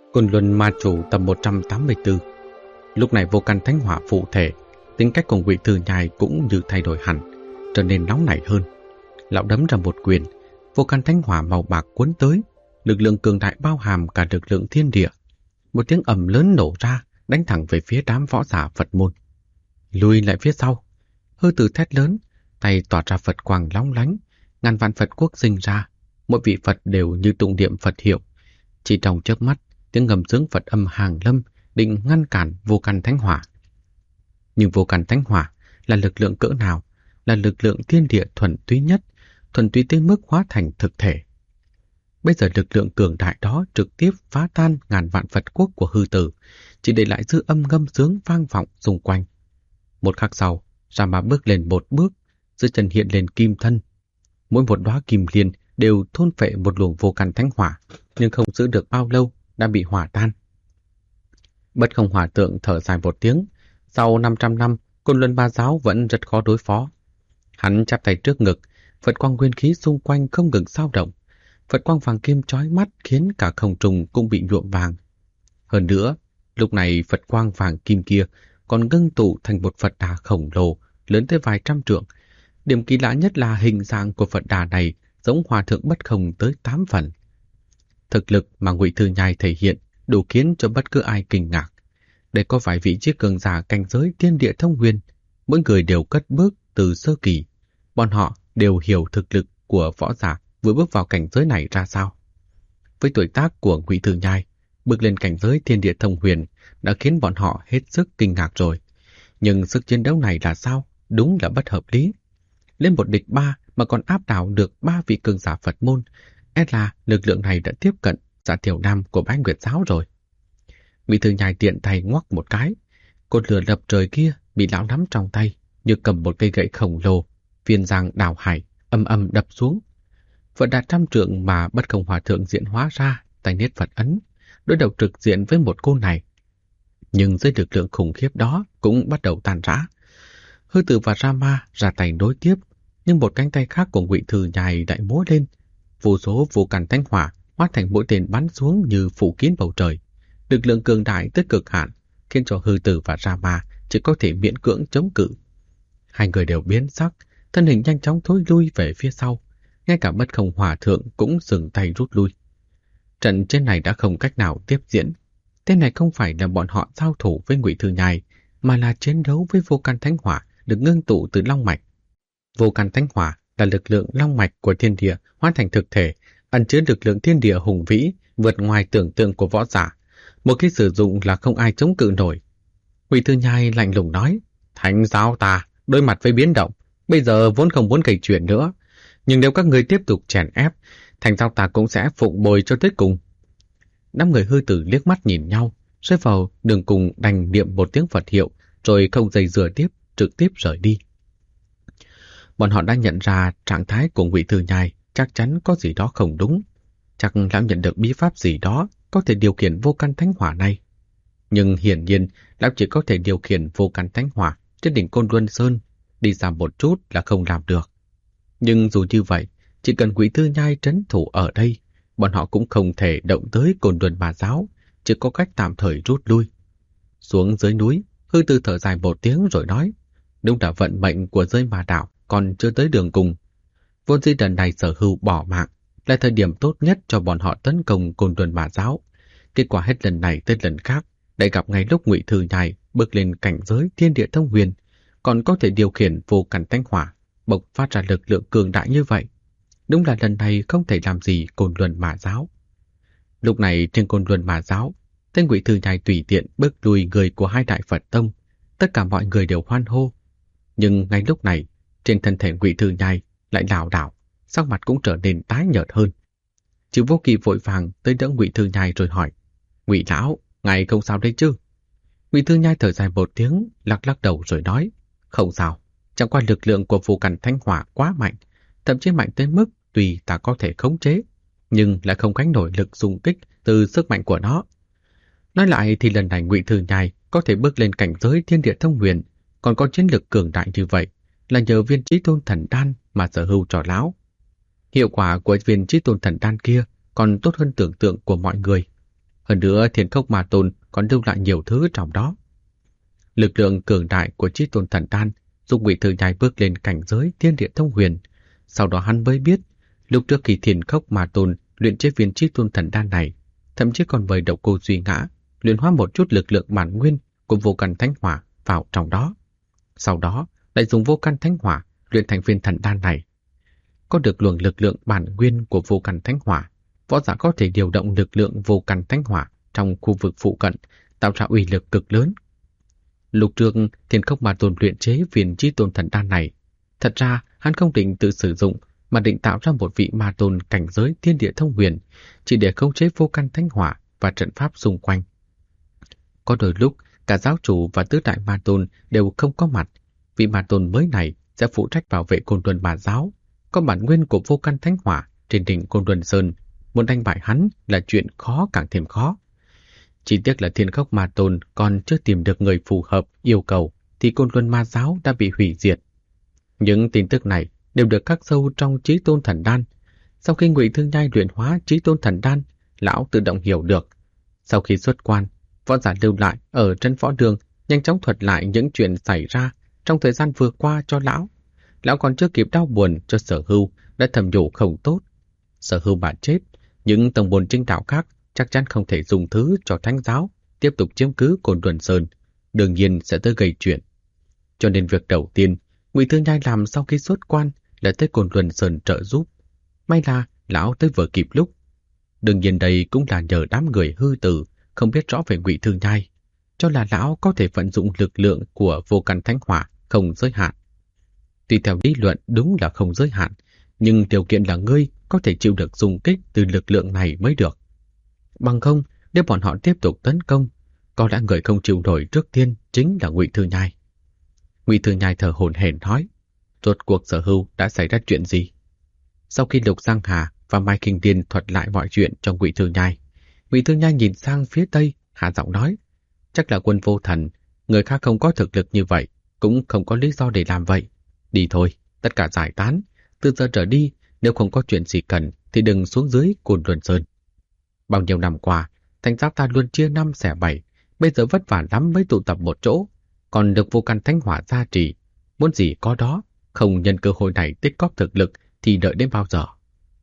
Côn Luân Ma Chủ tập 184. Lúc này Vô Căn Thánh Hỏa phụ thể, tính cách của Ngụy Thư Nhai cũng như thay đổi hẳn, trở nên nóng nảy hơn. Lão đấm ra một quyền, Vô Căn Thánh Hỏa màu bạc cuốn tới, lực lượng cường đại bao hàm cả lực lượng thiên địa. Một tiếng ầm lớn nổ ra, đánh thẳng về phía đám võ giả Phật môn. Lùi lại phía sau, hư tử thét lớn, tay tỏa ra Phật quang lóng lánh, ngàn vạn Phật quốc sinh ra, mỗi vị Phật đều như tụng niệm Phật hiệu. Chỉ trong chớp mắt, tiếng ngầm sướng Phật âm hàng lâm định ngăn cản Vô Căn Thánh Hỏa. Nhưng Vô Căn Thánh Hỏa là lực lượng cỡ nào? Là lực lượng thiên địa thuần túy nhất, thuần túy tới mức hóa thành thực thể. Bây giờ lực lượng cường đại đó trực tiếp phá tan ngàn vạn Phật quốc của hư tử, chỉ để lại dư âm ngâm sướng vang vọng xung quanh. Một khắc sau, Rama bước lên một bước, dưới chân hiện lên kim thân. Mỗi một đóa kim liên đều thôn phệ một luồng Vô Căn Thánh Hỏa, nhưng không giữ được bao lâu đã bị hỏa tan. Bất Không Hỏa Tượng thở dài một tiếng, sau 500 năm, Côn Luân Ba Giáo vẫn rất khó đối phó. Hắn chắp tay trước ngực, Phật quang nguyên khí xung quanh không ngừng dao động. Phật quang vàng kim chói mắt khiến cả không trung cũng bị nhuộm vàng. Hơn nữa, lúc này Phật quang vàng kim kia còn ngưng tụ thành một Phật đà khổng lồ, lớn tới vài trăm trượng. Điểm kỳ lạ nhất là hình dạng của Phật đà này giống Hòa Thượng Bất Không tới 8 phần. Thực lực mà Ngụy Thư Nhai thể hiện đủ khiến cho bất cứ ai kinh ngạc. Đây có phải vị trí cường giả cảnh giới thiên địa thông huyền, mỗi người đều cất bước từ sơ kỳ. Bọn họ đều hiểu thực lực của võ giả vừa bước vào cảnh giới này ra sao. Với tuổi tác của Ngụy Thư Nhai, bước lên cảnh giới thiên địa thông huyền đã khiến bọn họ hết sức kinh ngạc rồi. Nhưng sức chiến đấu này là sao? Đúng là bất hợp lý. Lên một địch 3 mà còn áp đảo được 3 vị cường giả Phật môn, là lực lượng này đã tiếp cận Dạ Thiểu Nam của Bái Nguyệt Giáo rồi. Ngụy Thư Nhai tiện tay ngoắc một cái, cột lửa lập trời kia bị lão nắm trong tay, như cầm một cây gậy khổng lồ, phiên giang đào hải, âm âm đập xuống. Phật đà trăm trượng mà Bất Không Hòa Thượng diễn hóa ra, tay niết Phật ấn, đối đầu trực diện với một cô này. Nhưng dưới lực lượng khủng khiếp đó cũng bắt đầu tan rã. Hư Tử và Rama ra tay đối tiếp, nhưng một cánh tay khác của Ngụy Thư Nhai lại múa lên. Vô số Vô Căn Thánh Hỏa hóa thành mũi tên bắn xuống như phủ kín bầu trời. Lực lượng cường đại tới cực hạn, khiến cho Hư Tử và Rama chỉ có thể miễn cưỡng chống cự. Hai người đều biến sắc, thân hình nhanh chóng thối lui về phía sau. Ngay cả Bất Không Hòa Thượng cũng dừng tay rút lui. Trận chiến này đã không cách nào tiếp diễn. Thế này không phải là bọn họ giao thủ với Ngụy Thư Nhai, mà là chiến đấu với Vô Căn Thánh Hỏa được ngưng tụ từ long mạch. Vô Căn Thánh Hỏa là lực lượng long mạch của thiên địa hóa thành thực thể, ẩn chứa lực lượng thiên địa hùng vĩ vượt ngoài tưởng tượng của võ giả. Một khi sử dụng là không ai chống cự nổi. Ngụy Thư Nhai lạnh lùng nói: Thánh giáo ta đối mặt với biến động, bây giờ vốn không muốn gây chuyện nữa, nhưng nếu các người tiếp tục chèn ép, Thánh giáo ta cũng sẽ phụng bồi cho tới cùng. Năm người Hư Tử liếc mắt nhìn nhau, rơi vào đường cùng đành niệm một tiếng Phật hiệu, rồi không dây dưa tiếp, trực tiếp rời đi. Bọn họ đã nhận ra trạng thái của Ngụy Thư Nhai chắc chắn có gì đó không đúng. Chắc lão nhận được bí pháp gì đó có thể điều khiển Vô Căn Thánh Hỏa này. Nhưng hiển nhiên lão chỉ có thể điều khiển Vô Căn Thánh Hỏa trên đỉnh Côn Luân Sơn, đi xa một chút là không làm được. Nhưng dù như vậy, chỉ cần Ngụy Thư Nhai trấn thủ ở đây, bọn họ cũng không thể động tới Côn Luân Ba Giáo, chỉ có cách tạm thời rút lui. Xuống dưới núi, Hư Tử thở dài một tiếng rồi nói: Đúng là vận mệnh của giới ma đạo còn chưa tới đường cùng. Vốn dĩ lần này Sở Hưu bỏ mạng là thời điểm tốt nhất cho bọn họ tấn công Côn Luân Ba Giáo. Kết quả hết lần này tới lần khác, lại gặp ngay lúc Ngụy Thư Nhai bước lên cảnh giới thiên địa thông huyền, còn có thể điều khiển Vô Căn Thánh Hỏa, bộc phát ra lực lượng cường đại như vậy. Đúng là lần này không thể làm gì Côn Luân Ma Giáo. Lúc này trên Côn Luân Ma Giáo, tên Ngụy Thư Nhai tùy tiện bước lui người của hai đại Phật tông, tất cả mọi người đều hoan hô. Nhưng ngay lúc này, trên thân thể Ngụy Thư Nhai lại lảo đảo, sắc mặt cũng trở nên tái nhợt hơn. Chư Vô Kỵ vội vàng tới đỡ Ngụy Thư Nhai rồi hỏi: Ngụy lão, ngài không sao đấy chứ? Ngụy Thư Nhai thở dài một tiếng, lắc lắc đầu rồi nói: Không sao, chẳng qua lực lượng của Vô Căn Thánh Hỏa quá mạnh, thậm chí mạnh tới mức tùy ta có thể khống chế, nhưng lại không gánh nổi lực xung kích từ sức mạnh của nó. Nói lại thì lần này Ngụy Thư Nhai có thể bước lên cảnh giới thiên địa thông huyền, còn có chiến lực cường đại như vậy, là nhờ viên Chí Tôn Thần Đan mà Sở Hưu cho lão. Hiệu quả của viên Chí Tôn Thần Đan kia còn tốt hơn tưởng tượng của mọi người. Hơn nữa Thiên Khốc Ma Tôn còn lưu lại nhiều thứ trong đó. Lực lượng cường đại của Chí Tôn Thần Đan giúp Ngụy Thư Nhai bước lên cảnh giới thiên địa thông huyền. Sau đó hắn mới biết, lúc trước khi Thiên Khốc Ma Tôn luyện chế viên Chí Tôn Thần Đan này, thậm chí còn mời Độc Cô Duy Ngã luyện hóa một chút lực lượng bản nguyên của Vô Căn Thánh Hỏa vào trong đó. Sau đó lại dùng Vô Căn Thánh Hỏa luyện thành viên thần đan này. Có được luồng lực lượng bản nguyên của Vô Căn Thánh Hỏa, võ giả có thể điều động lực lượng Vô Căn Thánh Hỏa trong khu vực phụ cận, tạo ra uy lực cực lớn. Lúc trước Thiên Khốc Ma Tôn luyện chế viên Chí Tôn Thần Đan này, thật ra hắn không định tự sử dụng, mà định tạo ra một vị ma tôn cảnh giới thiên địa thông huyền, chỉ để khống chế Vô Căn Thánh Hỏa và trận pháp xung quanh. Có đôi lúc, cả giáo chủ và tứ đại ma tôn đều không có mặt. Vị ma tôn mới này sẽ phụ trách bảo vệ Côn Luân Ma giáo, có bản nguyên của Vô Căn Thánh Hỏa trên đỉnh Côn Luân Sơn. Muốn đánh bại hắn là chuyện khó càng thêm khó. Chỉ tiếc là Thiên Khốc Ma Tôn còn chưa tìm được người phù hợp yêu cầu, thì Côn Luân Ma giáo đã bị hủy diệt. Những tin tức này đều được khắc sâu trong Chí Tôn Thần Đan. Sau khi Ngụy Thư Nhai luyện hóa Chí Tôn Thần Đan, lão tự động hiểu được. Sau khi xuất quan, võ giả lưu lại ở trên võ đường nhanh chóng thuật lại những chuyện xảy ra trong thời gian vừa qua cho lão. Lão còn chưa kịp đau buồn cho Sở Hưu đã thầm nhủ không tốt. Sở Hưu mà chết, những tông môn chính đạo khác chắc chắn không thể dùng thứ cho Thánh giáo tiếp tục chiếm cứ Côn Luân Sơn, đương nhiên sẽ tới gây chuyện. Cho nên việc đầu tiên Ngụy Thư Nhai làm sau khi xuất quan là tới Côn Luân Sơn trợ giúp. May là lão tới vừa kịp lúc. Đương nhiên đây cũng là nhờ đám người hư tử không biết rõ về Ngụy Thư Nhai, cho là lão có thể vận dụng lực lượng của Vô Căn Thánh Hỏa không giới hạn. Tuy theo lý luận đúng là không giới hạn, nhưng điều kiện là ngươi có thể chịu được xung kích từ lực lượng này mới được. Bằng không, nếu bọn họ tiếp tục tấn công, có lẽ người không chịu nổi trước tiên chính là Ngụy Thư Nhai. Ngụy Thư Nhai thở hổn hển nói, rốt cuộc Sở Hưu đã xảy ra chuyện gì? Sau khi Lục Giang Hà và Mai Kinh Điên thuật lại mọi chuyện cho Ngụy Thư Nhai, Ngụy Thư Nhai nhìn sang phía tây, hạ giọng nói, chắc là Quân Vô Thần, người khác không có thực lực như vậy, cũng không có lý do để làm vậy. Đi thôi, tất cả giải tán, từ giờ trở đi, nếu không có chuyện gì cần thì đừng xuống dưới Côn Luân Sơn. Bao nhiêu năm qua, Thánh giáo ta luôn chia năm xẻ bảy, bây giờ vất vả lắm mới tụ tập một chỗ, còn được Vô Căn Thánh Hỏa gia trì, muốn gì có đó, không nhân cơ hội này tích góp thực lực thì đợi đến bao giờ.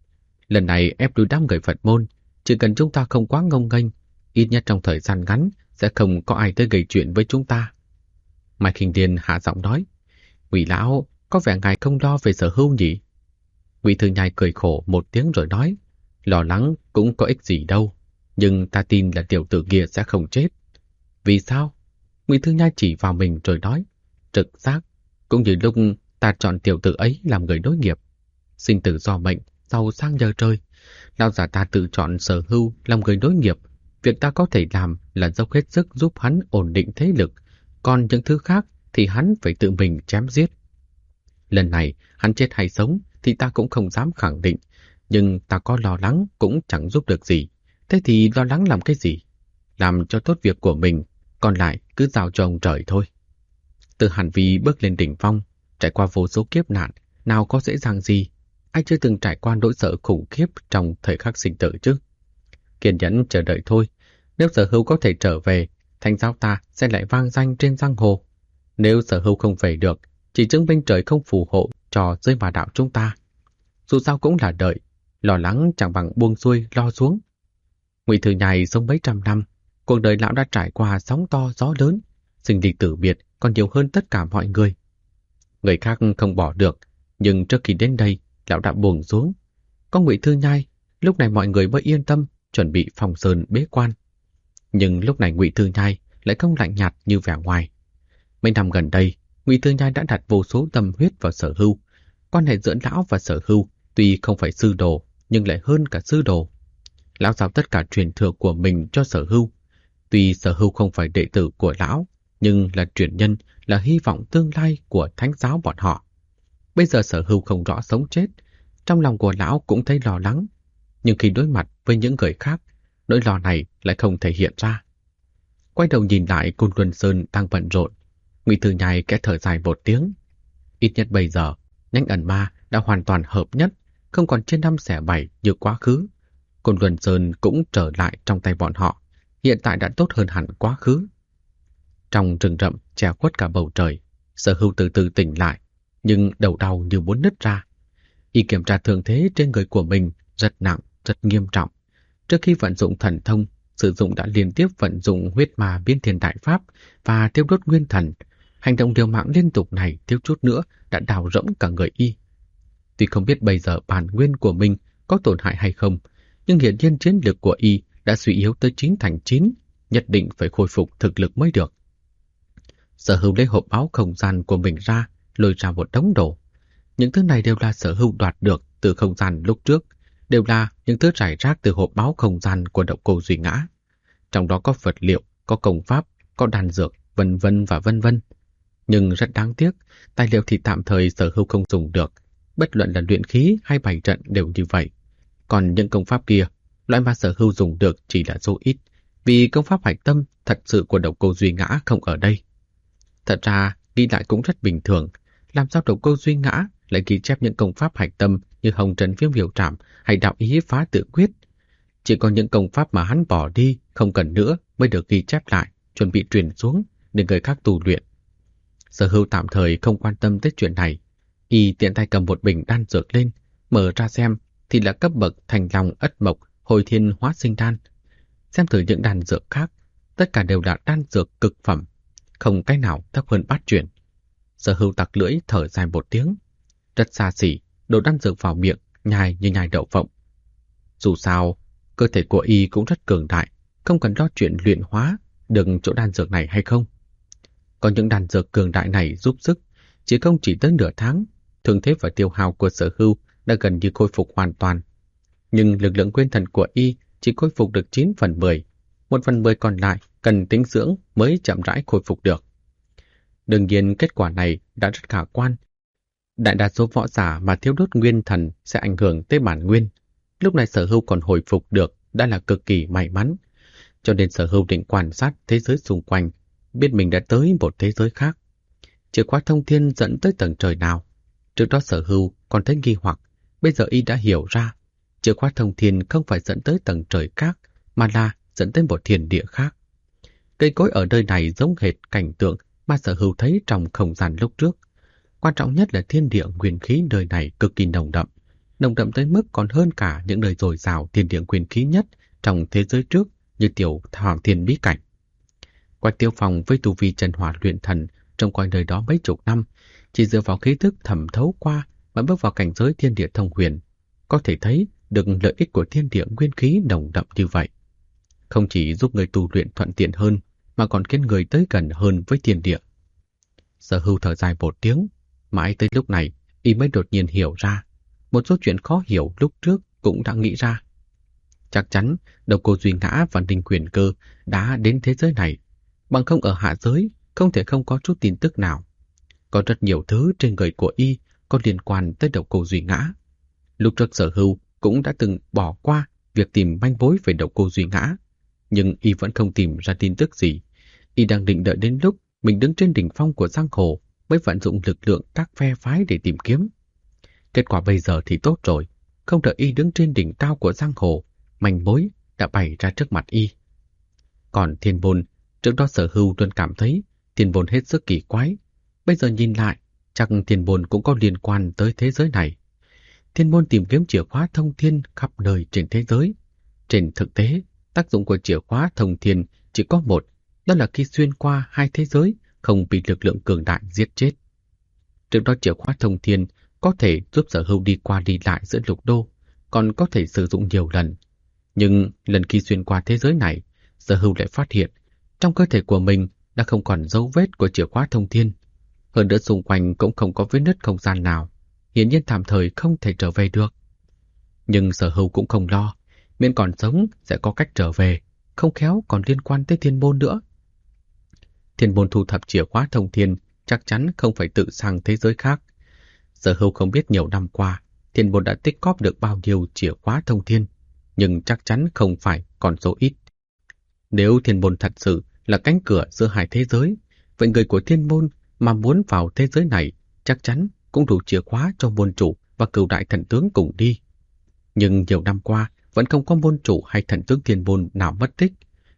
Lần này ép đuổi đám người Phật môn, chỉ cần chúng ta không quá ngông nghênh, ít nhất trong thời gian ngắn sẽ không có ai tới gây chuyện với chúng ta. Mai Kinh Điên hạ giọng nói, Ngụy lão, có vẻ ngài không lo về Sở Hưu nhỉ? Ngụy Thư Nhai cười khổ một tiếng rồi nói, lo lắng cũng có ích gì đâu, nhưng ta tin là tiểu tử kia sẽ không chết. Vì sao? Ngụy Thư Nhai chỉ vào mình rồi nói, trực giác, cũng như lúc ta chọn tiểu tử ấy làm người nối nghiệp. Sinh tử do mệnh, giàu sang nhờ trời. Lão giả ta tự chọn Sở Hưu làm người nối nghiệp, việc ta có thể làm là dốc hết sức giúp hắn ổn định thế lực, còn những thứ khác thì hắn phải tự mình chém giết. Lần này hắn chết hay sống thì ta cũng không dám khẳng định, nhưng ta có lo lắng cũng chẳng giúp được gì. Thế thì lo lắng làm cái gì? Làm cho tốt việc của mình, còn lại cứ giao cho ông trời thôi. Từ Hàn Vi bước lên đỉnh phong, trải qua vô số kiếp nạn, nào có dễ dàng gì? Ai chưa từng trải qua nỗi sợ khủng khiếp trong thời khắc sinh tử chứ? Kiên nhẫn chờ đợi thôi. Nếu Sở Hưu có thể trở về, Thánh giáo ta sẽ lại vang danh trên giang hồ. Nếu Sở Hưu không về được, chỉ chứng minh trời không phù hộ cho giới ma đạo chúng ta. Dù sao cũng là đợi, lo lắng chẳng bằng buông xuôi lo xuống. Ngụy Thư Nhai sống mấy trăm năm, cuộc đời lão đã trải qua sóng to gió lớn, sinh離tử biệt còn nhiều hơn tất cả mọi người. Người khác không bỏ được, nhưng trước khi đến đây, lão đã buông xuống. Có Ngụy Thư Nhai, lúc này mọi người mới yên tâm chuẩn bị phòng sơn bế quan. Nhưng lúc này Ngụy Thư Nhai lại không lạnh nhạt như vẻ ngoài. Mấy năm gần đây, Ngụy Thư Nhai đã đặt vô số tâm huyết vào Sở Hưu. Quan hệ giữa lão và Sở Hưu tuy không phải sư đồ, nhưng lại hơn cả sư đồ. Lão giao tất cả truyền thừa của mình cho Sở Hưu. Tuy Sở Hưu không phải đệ tử của lão, nhưng là truyền nhân, là hy vọng tương lai của Thánh giáo bọn họ. Bây giờ Sở Hưu không rõ sống chết, trong lòng của lão cũng thấy lo lắng. Nhưng khi đối mặt với những người khác, nỗi lo này lại không thể hiện ra. Quay đầu nhìn lại Côn Luân Sơn đang bận rộn, Ngụy Thư Nhai kẽ thở dài một tiếng. Ít nhất bây giờ, nhánh ẩn ma đã hoàn toàn hợp nhất, không còn chia năm xẻ bảy như quá khứ. Côn Luân Sơn cũng trở lại trong tay bọn họ, hiện tại đã tốt hơn hẳn quá khứ. Trong rừng rậm che khuất cả bầu trời, Sở Hưu từ từ tỉnh lại, nhưng đầu đau như muốn nứt ra. Y kiểm tra thương thế trên người của mình rất nặng, rất nghiêm trọng. Trước khi vận dụng thần thông, sử dụng đã liên tiếp vận dụng huyết ma biến thiên đại pháp và tiêu đốt nguyên thần. Hành động liều mạng liên tục này thiếu chút nữa đã đào rỗng cả người Y. Tuy không biết bây giờ bản nguyên của mình có tổn hại hay không, nhưng hiển nhiên chiến lực của Y đã suy yếu tới 9/9, nhất định phải khôi phục thực lực mới được. Sở Hưu lấy hộp báo không gian của mình ra, lôi ra một đống đồ. Những thứ này đều là Sở Hưu đoạt được từ không gian lúc trước, đều là những thứ rải rác từ hộp báo không gian của Độc Cô Duy Ngã. Trong đó có vật liệu, có công pháp, có đan dược, vân vân và vân vân. Nhưng rất đáng tiếc, tài liệu thì tạm thời Sở Hưu không dùng được, bất luận là luyện khí hay bày trận đều như vậy. Còn những công pháp kia, loại mà Sở Hưu dùng được chỉ là số ít, vì công pháp hạch tâm thật sự của Độc Cô Duy Ngã không ở đây. Thật ra, đi lại cũng rất bình thường, làm sao Độc Cô Duy Ngã lại ghi chép những công pháp hạch tâm như Hồng Trần Viêm Miểu Trảm hay Đạo Ý Phá Tự Quyết. Chỉ có những công pháp mà hắn bỏ đi, không cần nữa mới được ghi chép lại, chuẩn bị truyền xuống để người khác tu luyện. Sở Hưu tạm thời không quan tâm tới chuyện này. Y tiện tay cầm một bình đan dược lên, mở ra xem thì là cấp bậc Thành Long Ất Mộc Hồi Thiên Hóa Sinh Đan. Xem thử những đan dược khác, tất cả đều là đan dược cực phẩm, không cái nào thấp hơn bát chuyển. Sở Hưu tặc lưỡi thở dài một tiếng, rất xa xỉ, đổ đan dược vào miệng, nhai như nhai đậu phộng. Dù sao, cơ thể của Y cũng rất cường đại, không cần lo chuyện luyện hóa đừng chỗ đan dược này hay không. Có những đan dược cường đại này giúp sức, chỉ không chỉ tới nửa tháng, thương thế và tiêu hao của Sở Hưu đã gần như khôi phục hoàn toàn. Nhưng lực lượng nguyên thần của Y chỉ khôi phục được 9/10, 1/10 còn lại cần tĩnh dưỡng mới chậm rãi khôi phục được. Đương nhiên kết quả này đã rất khả quan. Đại đa số võ giả mà thiếu đốt nguyên thần sẽ ảnh hưởng tới bản nguyên. Lúc này Sở Hưu còn hồi phục được đã là cực kỳ may mắn. Cho nên Sở Hưu định quan sát thế giới xung quanh, biết mình đã tới một thế giới khác. Chìa khóa thông thiên dẫn tới tầng trời nào? Trước đó Sở Hưu còn thấy nghi hoặc, bây giờ Y đã hiểu ra. Chìa khóa thông thiên không phải dẫn tới tầng trời khác, mà là dẫn tới một thiên địa khác. Cây cối ở nơi này giống hệt cảnh tượng mà Sở Hưu thấy trong không gian lúc trước. Quan trọng nhất là thiên địa nguyên khí nơi này cực kỳ nồng đậm tới mức còn hơn cả những nơi dồi dào thiên địa nguyên khí nhất trong thế giới trước như tiểu Hoàng Thiên Bí Cảnh. Quách Tiêu Phong với tu vi chân hỏa luyện thần trong quanh nơi đó mấy chục năm, chỉ dựa vào khí thức thẩm thấu qua mà bước vào cảnh giới thiên địa thông huyền, có thể thấy được lợi ích của thiên địa nguyên khí nồng đậm như vậy. Không chỉ giúp người tu luyện thuận tiện hơn, mà còn khiến người tới gần hơn với thiên địa. Sở Hưu thở dài một tiếng, mãi tới lúc này, Y mới đột nhiên hiểu ra. Một số chuyện khó hiểu lúc trước cũng đã nghĩ ra. Chắc chắn Độc Cô Duy Ngã và Ninh Quyền Cơ đã đến thế giới này, bằng không ở hạ giới không thể không có chút tin tức nào. Có rất nhiều thứ trên người của Y có liên quan tới Độc Cô Duy Ngã. Lúc trước Sở Hưu cũng đã từng bỏ qua việc tìm manh mối về Độc Cô Duy Ngã, nhưng Y vẫn không tìm ra tin tức gì. Y đang định đợi đến lúc mình đứng trên đỉnh phong của giang hồ mới vận dụng lực lượng các phe phái để tìm kiếm. Kết quả bây giờ thì tốt rồi, không đợi Y đứng trên đỉnh cao của giang hồ, manh mối đã bày ra trước mặt Y. Còn Thiên Bôn, trước đó Sở Hưu luôn cảm thấy Thiên Bôn hết sức kỳ quái. Bây giờ nhìn lại, chắc Thiên Bôn cũng có liên quan tới thế giới này. Thiên Bôn tìm kiếm chìa khóa thông thiên khắp nơi trên thế giới. Trên thực tế, tác dụng của chìa khóa thông thiên chỉ có một, đó là khi xuyên qua hai thế giới không bị lực lượng cường đại giết chết. Trước đó chìa khóa thông thiên có thể giúp Sở Hưu đi qua đi lại giữa lục đô, còn có thể sử dụng nhiều lần. Nhưng lần khi xuyên qua thế giới này, Sở Hưu lại phát hiện trong cơ thể của mình đã không còn dấu vết của chìa khóa thông thiên. Hơn nữa xung quanh cũng không có vết nứt không gian nào, hiển nhiên tạm thời không thể trở về được. Nhưng Sở Hưu cũng không lo, miễn còn sống sẽ có cách trở về, không khéo còn liên quan tới Thiên Môn nữa. Thiên Môn thu thập chìa khóa thông thiên chắc chắn không phải tự sang thế giới khác. Sở Hưu không biết nhiều năm qua Thiên Môn đã tích cóp được bao nhiêu chìa khóa thông thiên, nhưng chắc chắn không phải còn số ít. Nếu Thiên Môn thật sự là cánh cửa giữa hai thế giới, vậy người của Thiên Môn mà muốn vào thế giới này chắc chắn cũng đủ chìa khóa cho môn chủ và Cửu Đại Thần Tướng cùng đi. Nhưng nhiều năm qua vẫn không có môn chủ hay thần tướng Thiên Môn nào mất tích.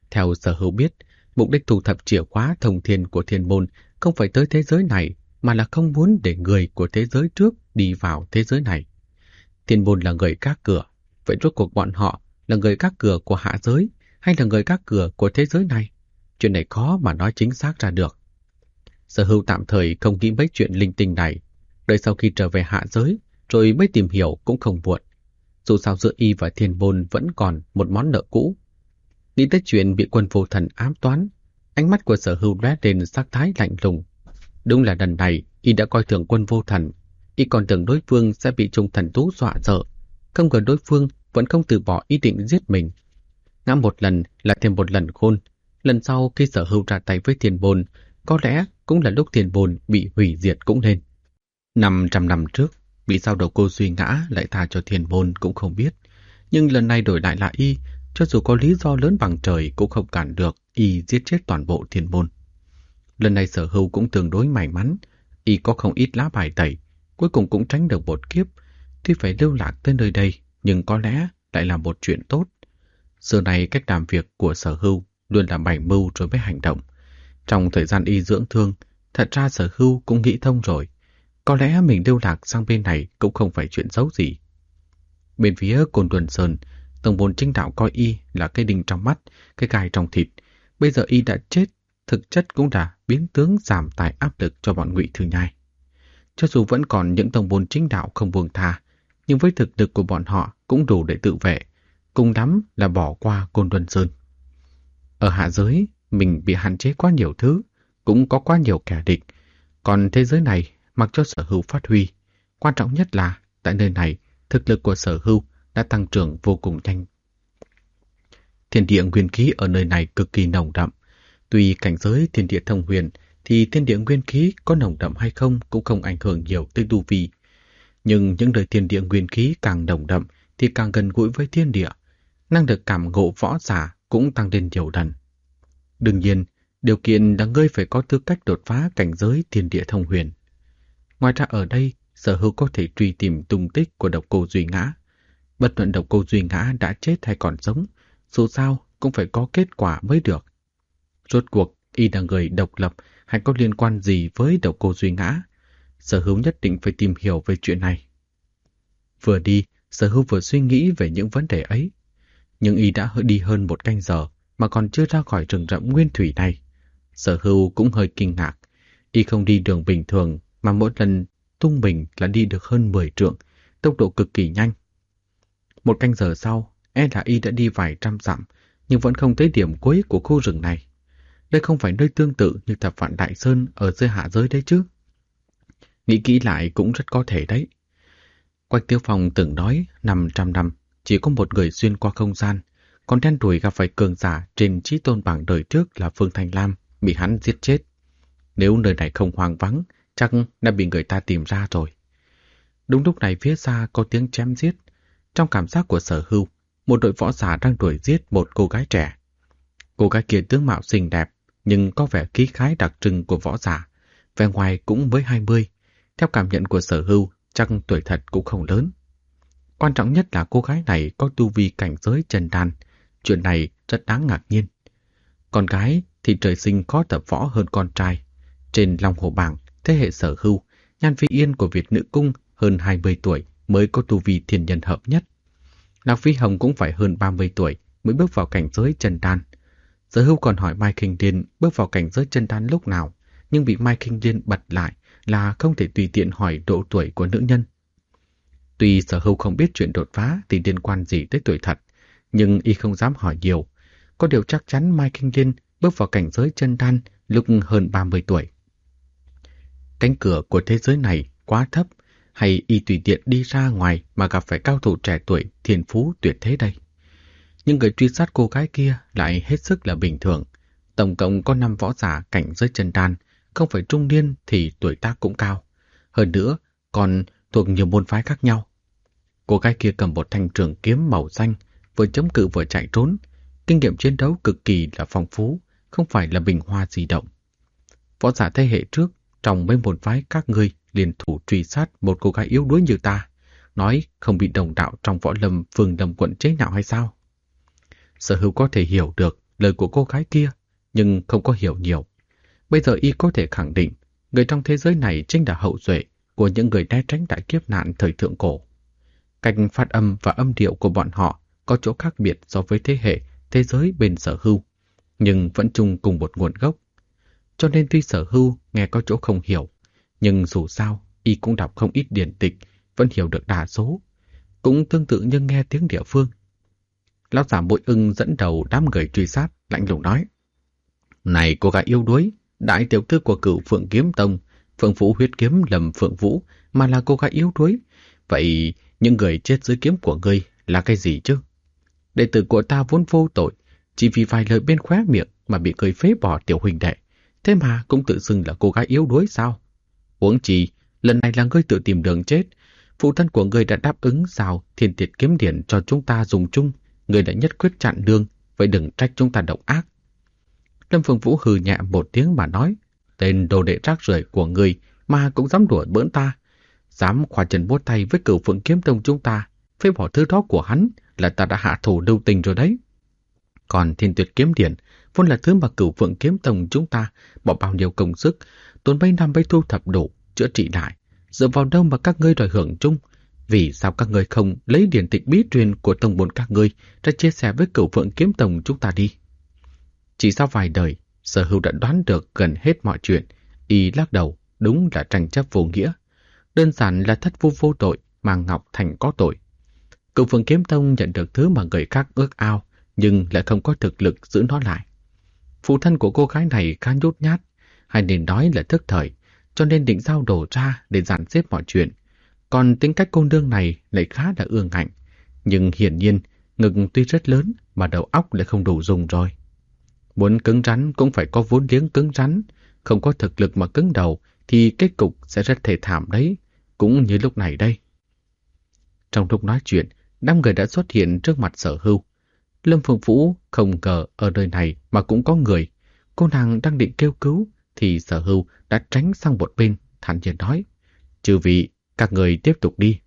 Theo Sở Hữu biết, mục đích thu thập chìa khóa thông thiên của thiên môn không phải tới thế giới này, mà là không muốn để người của thế giới trước đi vào thế giới này. Thiên môn là người gác cửa, vậy rốt cuộc bọn họ là người gác cửa của hạ giới hay là người gác cửa của thế giới này? Chuyện này khó mà nói chính xác ra được. Sở Hữu tạm thời không nghĩ mấy chuyện linh tinh này, đợi sau khi trở về hạ giới rồi mới tìm hiểu cũng không muộn. Dù sao giữa y và thiên môn vẫn còn một món nợ cũ. Nghĩ tới chuyện bị quân vô thần ám toán, ánh mắt của Sở Hữu lóe lên sắc thái lạnh lùng. Đúng là lần này y đã coi thường quân vô thần, y còn tưởng đối phương sẽ bị Trung Thần Thú dọa sợ, không ngờ đối phương vẫn không từ bỏ ý định giết mình. Ngã một lần là thêm một lần khôn. Lần sau khi Sở Hữu ra tay với thiên môn, có lẽ cũng là lúc thiên môn bị hủy diệt cũng nên. 500 năm trước, vì sao đầu cô Duy Ngã lại tha cho thiên môn cũng không biết. Nhưng lần này đổi lại là y, cho dù có lý do lớn bằng trời cũng không cản được y giết chết toàn bộ thiên môn. Lần này Sở Hữu cũng tương đối may mắn, y có không ít lá bài tẩy, cuối cùng cũng tránh được một kiếp. Tuy phải lưu lạc tới nơi đây, nhưng có lẽ lại là một chuyện tốt. Giờ này cách làm việc của Sở Hữu luôn là bày mưu rồi mới hành động. Trong thời gian y dưỡng thương, thật ra Sở Hữu cũng nghĩ thông rồi. Có lẽ mình lưu lạc sang bên này cũng không phải chuyện xấu gì. Bên phía Côn Luân Sơn, tổng môn chính đạo coi y là cái đinh trong mắt, cái gai trong thịt. Bây giờ y đã chết, thực chất cũng đã biến tướng giảm tải áp lực cho bọn Ngụy Thư Nhai. Cho dù vẫn còn những tổng môn chính đạo không buông tha, nhưng với thực lực của bọn họ cũng đủ để tự vệ, cùng lắm là bỏ qua Côn Luân Sơn. Ở hạ giới, mình bị hạn chế quá nhiều thứ, cũng có quá nhiều kẻ địch. Còn thế giới này, mặc cho Sở Hữu phát huy. Quan trọng nhất là, tại nơi này, thực lực của Sở Hữu đã tăng trưởng vô cùng nhanh. Thiên địa nguyên khí ở nơi này cực kỳ nồng đậm. Tuy cảnh giới thiên địa thông huyền, thì thiên địa nguyên khí có nồng đậm hay không cũng không ảnh hưởng nhiều tới tu vi. Nhưng những nơi thiên địa nguyên khí càng nồng đậm thì càng gần gũi với thiên địa. Năng lực cảm ngộ võ giả cũng tăng lên nhiều lần. Đương nhiên, điều kiện là ngươi phải có tư cách đột phá cảnh giới thiên địa thông huyền. Ngoài ra ở đây, Sở Hữu có thể truy tìm tung tích của độc cô Duy Ngã. Bất luận độc cô Duy Ngã đã chết hay còn sống, dù sao cũng phải có kết quả mới được. Rốt cuộc, y là người độc lập hay có liên quan gì với độc cô Duy Ngã? Sở Hữu nhất định phải tìm hiểu về chuyện này. Vừa đi, Sở Hữu vừa suy nghĩ về những vấn đề ấy. Nhưng y đã đi hơn 1 canh giờ mà còn chưa ra khỏi rừng rậm nguyên thủy này. Sở Hữu cũng hơi kinh ngạc. Y không đi đường bình thường mà mỗi lần tung mình là đi được hơn 10 trượng, tốc độ cực kỳ nhanh. 1 canh giờ sau, là y đã đi vài trăm dặm, nhưng vẫn không thấy điểm cuối của khu rừng này. Đây không phải nơi tương tự như Thập Vạn Đại Sơn ở dưới hạ giới đấy chứ. Nghĩ kỹ lại cũng rất có thể đấy. Quách Tiếu Phong từng nói 500 năm chỉ có một người xuyên qua không gian, còn đen đuổi gặp phải cường giả trên chí tôn bảng đời trước là Phương Thanh Lam bị hắn giết chết. Nếu nơi này không hoang vắng, chắc đã bị người ta tìm ra rồi. Đúng lúc này phía xa có tiếng chém giết. Trong cảm giác của Sở Hữu, một đội võ giả đang đuổi giết một cô gái trẻ. Cô gái kia tướng mạo xinh đẹp, nhưng có vẻ khí khái đặc trưng của võ giả. Vẻ ngoài cũng mới 20. Theo cảm nhận của Sở Hữu, chắc tuổi thật cũng không lớn. Quan trọng nhất là cô gái này có tu vi cảnh giới chân đan. Chuyện này rất đáng ngạc nhiên. Con gái thì trời sinh khó tập võ hơn con trai. Trên Long Hồ Bảng, thế hệ Sở Hữu, Nhan Phi Yên của Việt Nữ Cung hơn 20 tuổi mới có tu vi thiên nhân hợp nhất. Lạc Phi Hồng cũng phải hơn 30 tuổi mới bước vào cảnh giới chân đan. Sở Hữu còn hỏi Mai Kinh Liên bước vào cảnh giới chân đan lúc nào, nhưng bị Mai Kinh Liên bật lại là không thể tùy tiện hỏi độ tuổi của nữ nhân. Tuy Sở Hữu không biết chuyện đột phá thì liên quan gì tới tuổi thật, nhưng y không dám hỏi nhiều. Có điều chắc chắn Mai Kinh Liên bước vào cảnh giới chân đan lúc hơn 30 tuổi. Cánh cửa của thế giới này quá thấp, hay y tùy tiện đi ra ngoài mà gặp phải cao thủ trẻ tuổi thiên phú tuyệt thế đây? Nhưng người truy sát cô gái kia lại hết sức là bình thường. Tổng cộng có 5 võ giả cảnh giới chân đan, không phải trung niên thì tuổi tác cũng cao. Hơn nữa, còn thuộc nhiều môn phái khác nhau. Cô gái kia cầm một thanh trường kiếm màu xanh, vừa chống cự vừa chạy trốn. Kinh nghiệm chiến đấu cực kỳ là phong phú, không phải là bình hoa di động. Võ giả thế hệ trước, trong mấy môn phái các ngươi liên thủ truy sát một cô gái yếu đuối như ta, nói không bị đồng đạo trong võ lâm phường Lâm quận chế nhạo hay sao? Sở Hữu có thể hiểu được lời của cô gái kia, nhưng không có hiểu nhiều. Bây giờ y có thể khẳng định, người trong thế giới này chính là hậu duệ của những người né tránh đại kiếp nạn thời thượng cổ. Cách phát âm và âm điệu của bọn họ có chỗ khác biệt so với thế hệ thế giới bên Sở Hưu, nhưng vẫn chung cùng một nguồn gốc. Cho nên tuy Sở Hưu nghe có chỗ không hiểu, nhưng dù sao y cũng đọc không ít điển tịch, vẫn hiểu được đa số. Cũng tương tự như nghe tiếng địa phương. Lão giả Bội Ưng dẫn đầu đám người truy sát, lạnh lùng nói: Này cô gái yếu đuối, đại tiểu thư của Cửu Phượng Kiếm Tông, Phượng Vũ huyết kiếm Lâm Phượng Vũ mà là cô gái yếu đuối. Vậy những người chết dưới kiếm của ngươi là cái gì chứ? Đệ tử của ta vốn vô tội, chỉ vì vài lời bên khóe miệng mà bị người phế bỏ tiểu huynh đệ. Thế mà cũng tự xưng là cô gái yếu đuối sao? Huống chi, lần này là ngươi tự tìm đường chết. Phụ thân của ngươi đã đáp ứng giao Thiên Tiệt kiếm điển cho chúng ta dùng chung. Ngươi đã nhất quyết chặn đường, vậy đừng trách chúng ta độc ác. Lâm Phượng Vũ hừ nhẹ một tiếng mà nói: Tên đồ đệ rác rưởi của ngươi mà cũng dám đùa bỡn ta. Dám khoa chân bốt tay với Cửu Phượng Kiếm Tông chúng ta, phế bỏ thứ đó của hắn là ta đã hạ thủ lưu tình rồi đấy. Còn Thiên Tuyệt kiếm điển vốn là thứ mà Cửu Phượng Kiếm Tông chúng ta bỏ bao nhiêu công sức, tốn mấy năm mới thu thập đủ, chữa trị lại. Dựa vào đâu mà các ngươi đòi hưởng chung? Vì sao các ngươi không lấy điển tịch bí truyền của tông môn các ngươi ra chia sẻ với Cửu Phượng Kiếm Tông chúng ta đi? Chỉ sau vài đời, Sở Hưu đã đoán được gần hết mọi chuyện. Y lắc đầu, đúng là tranh chấp vô nghĩa. Đơn giản là thất phu vô tội mà Ngọc Thành có tội. Cửu Phượng Kiếm Tông nhận được thứ mà người khác ước ao, nhưng lại không có thực lực giữ nó lại. Phụ thân của cô gái này khá nhút nhát, hay nên nói là thức thời, cho nên định giao đồ ra để dàn xếp mọi chuyện. Còn tính cách cô nương này lại khá là ương ngạnh, nhưng hiển nhiên ngực tuy rất lớn mà đầu óc lại không đủ dùng rồi. Muốn cứng rắn cũng phải có vốn liếng cứng rắn, không có thực lực mà cứng đầu thì kết cục sẽ rất thê thảm đấy, cũng như lúc này đây. Trong lúc nói chuyện, đám người đã xuất hiện trước mặt Sở Hưu. Lâm Phượng Vũ không ngờ ở nơi này mà cũng có người. Cô nàng đang định kêu cứu thì Sở Hưu đã tránh sang một bên, thản nhiên nói: Chư vị, các người tiếp tục đi.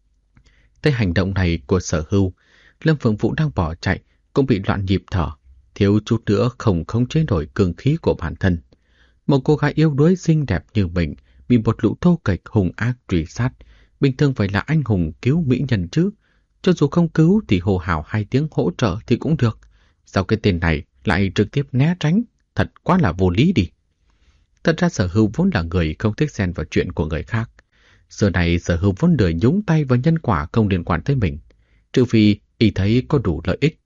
Thấy hành động này của Sở Hưu, Lâm Phượng Vũ đang bỏ chạy cũng bị loạn nhịp thở, thiếu chút nữa không khống chế nổi cường khí của bản thân. Một cô gái yếu đuối xinh đẹp như mình bị một lũ thô kệch hung ác truy sát, bình thường phải là anh hùng cứu mỹ nhân chứ. Cho dù không cứu thì hô hào 2 tiếng hỗ trợ thì cũng được. Sao cái tên này lại trực tiếp né tránh? Thật quá là vô lý đi. Thật ra Sở Hưu vốn là người không thích xen vào chuyện của người khác. Giờ này Sở Hưu vốn lười nhúng tay vào nhân quả không liên quan tới mình, trừ phi y thấy có đủ lợi ích.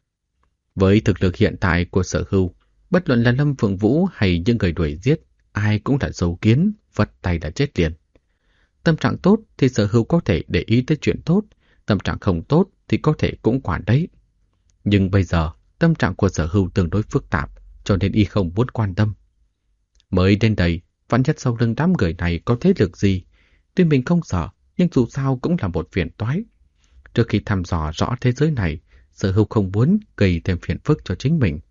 Với thực lực hiện tại của Sở Hưu, bất luận là Lâm Phượng Vũ hay những người đuổi giết, ai cũng là sâu kiến, vật tay đã chết liền. Tâm trạng tốt thì Sở Hưu có thể để ý tới chuyện tốt, tâm trạng không tốt thì có thể cũng quản đấy. Nhưng bây giờ, tâm trạng của Sở Hưu tương đối phức tạp, cho nên y không muốn quan tâm. Mới đến đây, vạn nhất sau lưng đám người này có thế lực gì, tuy mình không sợ, nhưng dù sao cũng là một phiền toái. Trước khi thăm dò rõ thế giới này, Sở Hưu không muốn gây thêm phiền phức cho chính mình.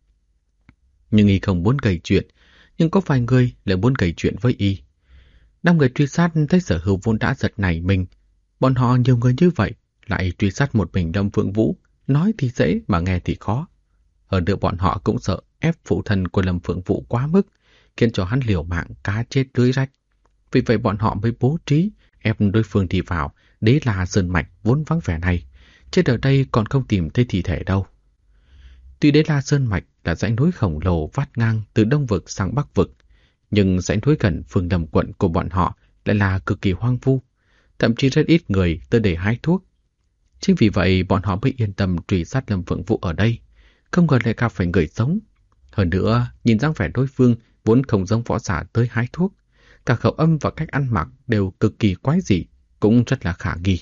Nhưng y không muốn gây chuyện, nhưng có vài người lại muốn gây chuyện với y. Đám người truy sát thấy Sở Hưu vốn đã giật nảy mình. Bọn họ nhiều người như vậy, lại truy sát một mình Lâm Phượng Vũ, nói thì dễ mà nghe thì khó. Hơn nữa bọn họ cũng sợ ép phụ thân của Lâm Phượng Vũ quá mức, khiến cho hắn liều mạng cá chết lưới rách. Vì vậy bọn họ mới bố trí ép đối phương đi vào Đế La Sơn Mạch vốn vắng vẻ này. Trên ở đây còn không tìm thấy thi thể đâu. Tuy Đế La Sơn Mạch là dãy núi khổng lồ vắt ngang từ Đông Vực sang Bắc Vực, nhưng dãy núi gần Phương Lâm quận của bọn họ lại là cực kỳ hoang vu, thậm chí rất ít người tới để hái thuốc. Chính vì vậy bọn họ mới yên tâm truy sát Lâm Phượng Vũ ở đây, không ngờ lại gặp phải người sống. Hơn nữa, nhìn dáng vẻ đối phương vốn không giống võ giả tới hái thuốc, cả khẩu âm và cách ăn mặc đều cực kỳ quái dị, cũng rất là khả nghi.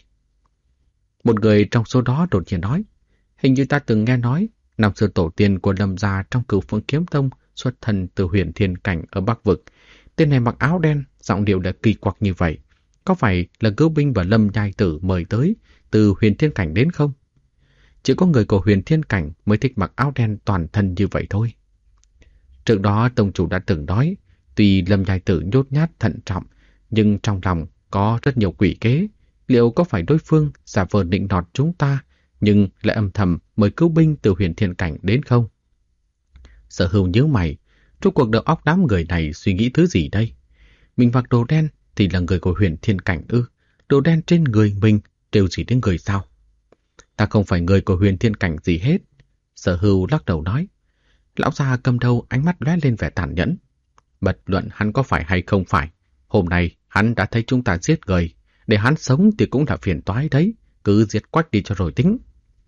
Một người trong số đó đột nhiên nói: Hình như ta từng nghe nói, năm xưa tổ tiên của Lâm gia trong Cửu Phượng Kiếm Tông xuất thân từ Huyền Thiên Cảnh ở Bắc Vực. Tên này mặc áo đen, giọng điệu đã kỳ quặc như vậy. Có phải là Cửu Binh và Lâm Nhai Tử mời tới từ Huyền Thiên Cảnh đến không? Chỉ có người của Huyền Thiên Cảnh mới thích mặc áo đen toàn thân như vậy thôi. Trước đó tông chủ đã từng nói, tuy Lâm Nhai Tử nhút nhát thận trọng, nhưng trong lòng có rất nhiều quỷ kế. Liệu có phải đối phương giả vờ định nọt chúng ta, nhưng lại âm thầm mời cứu binh từ Huyền Thiên Cảnh đến không? Sở Hưu nhíu mày, rốt cuộc đầu óc đám người này suy nghĩ thứ gì đây? Mình mặc đồ đen thì là người của Huyền Thiên Cảnh ư? Đồ đen trên người mình đều gì đến người sao? Ta không phải người của Huyền Thiên Cảnh gì hết. Sở Hưu lắc đầu nói. Lão già cầm đầu ánh mắt lóe lên vẻ tàn nhẫn. Bất luận hắn có phải hay không phải, hôm nay hắn đã thấy chúng ta giết người, để hắn sống thì cũng là phiền toái đấy, cứ giết quách đi cho rồi tính.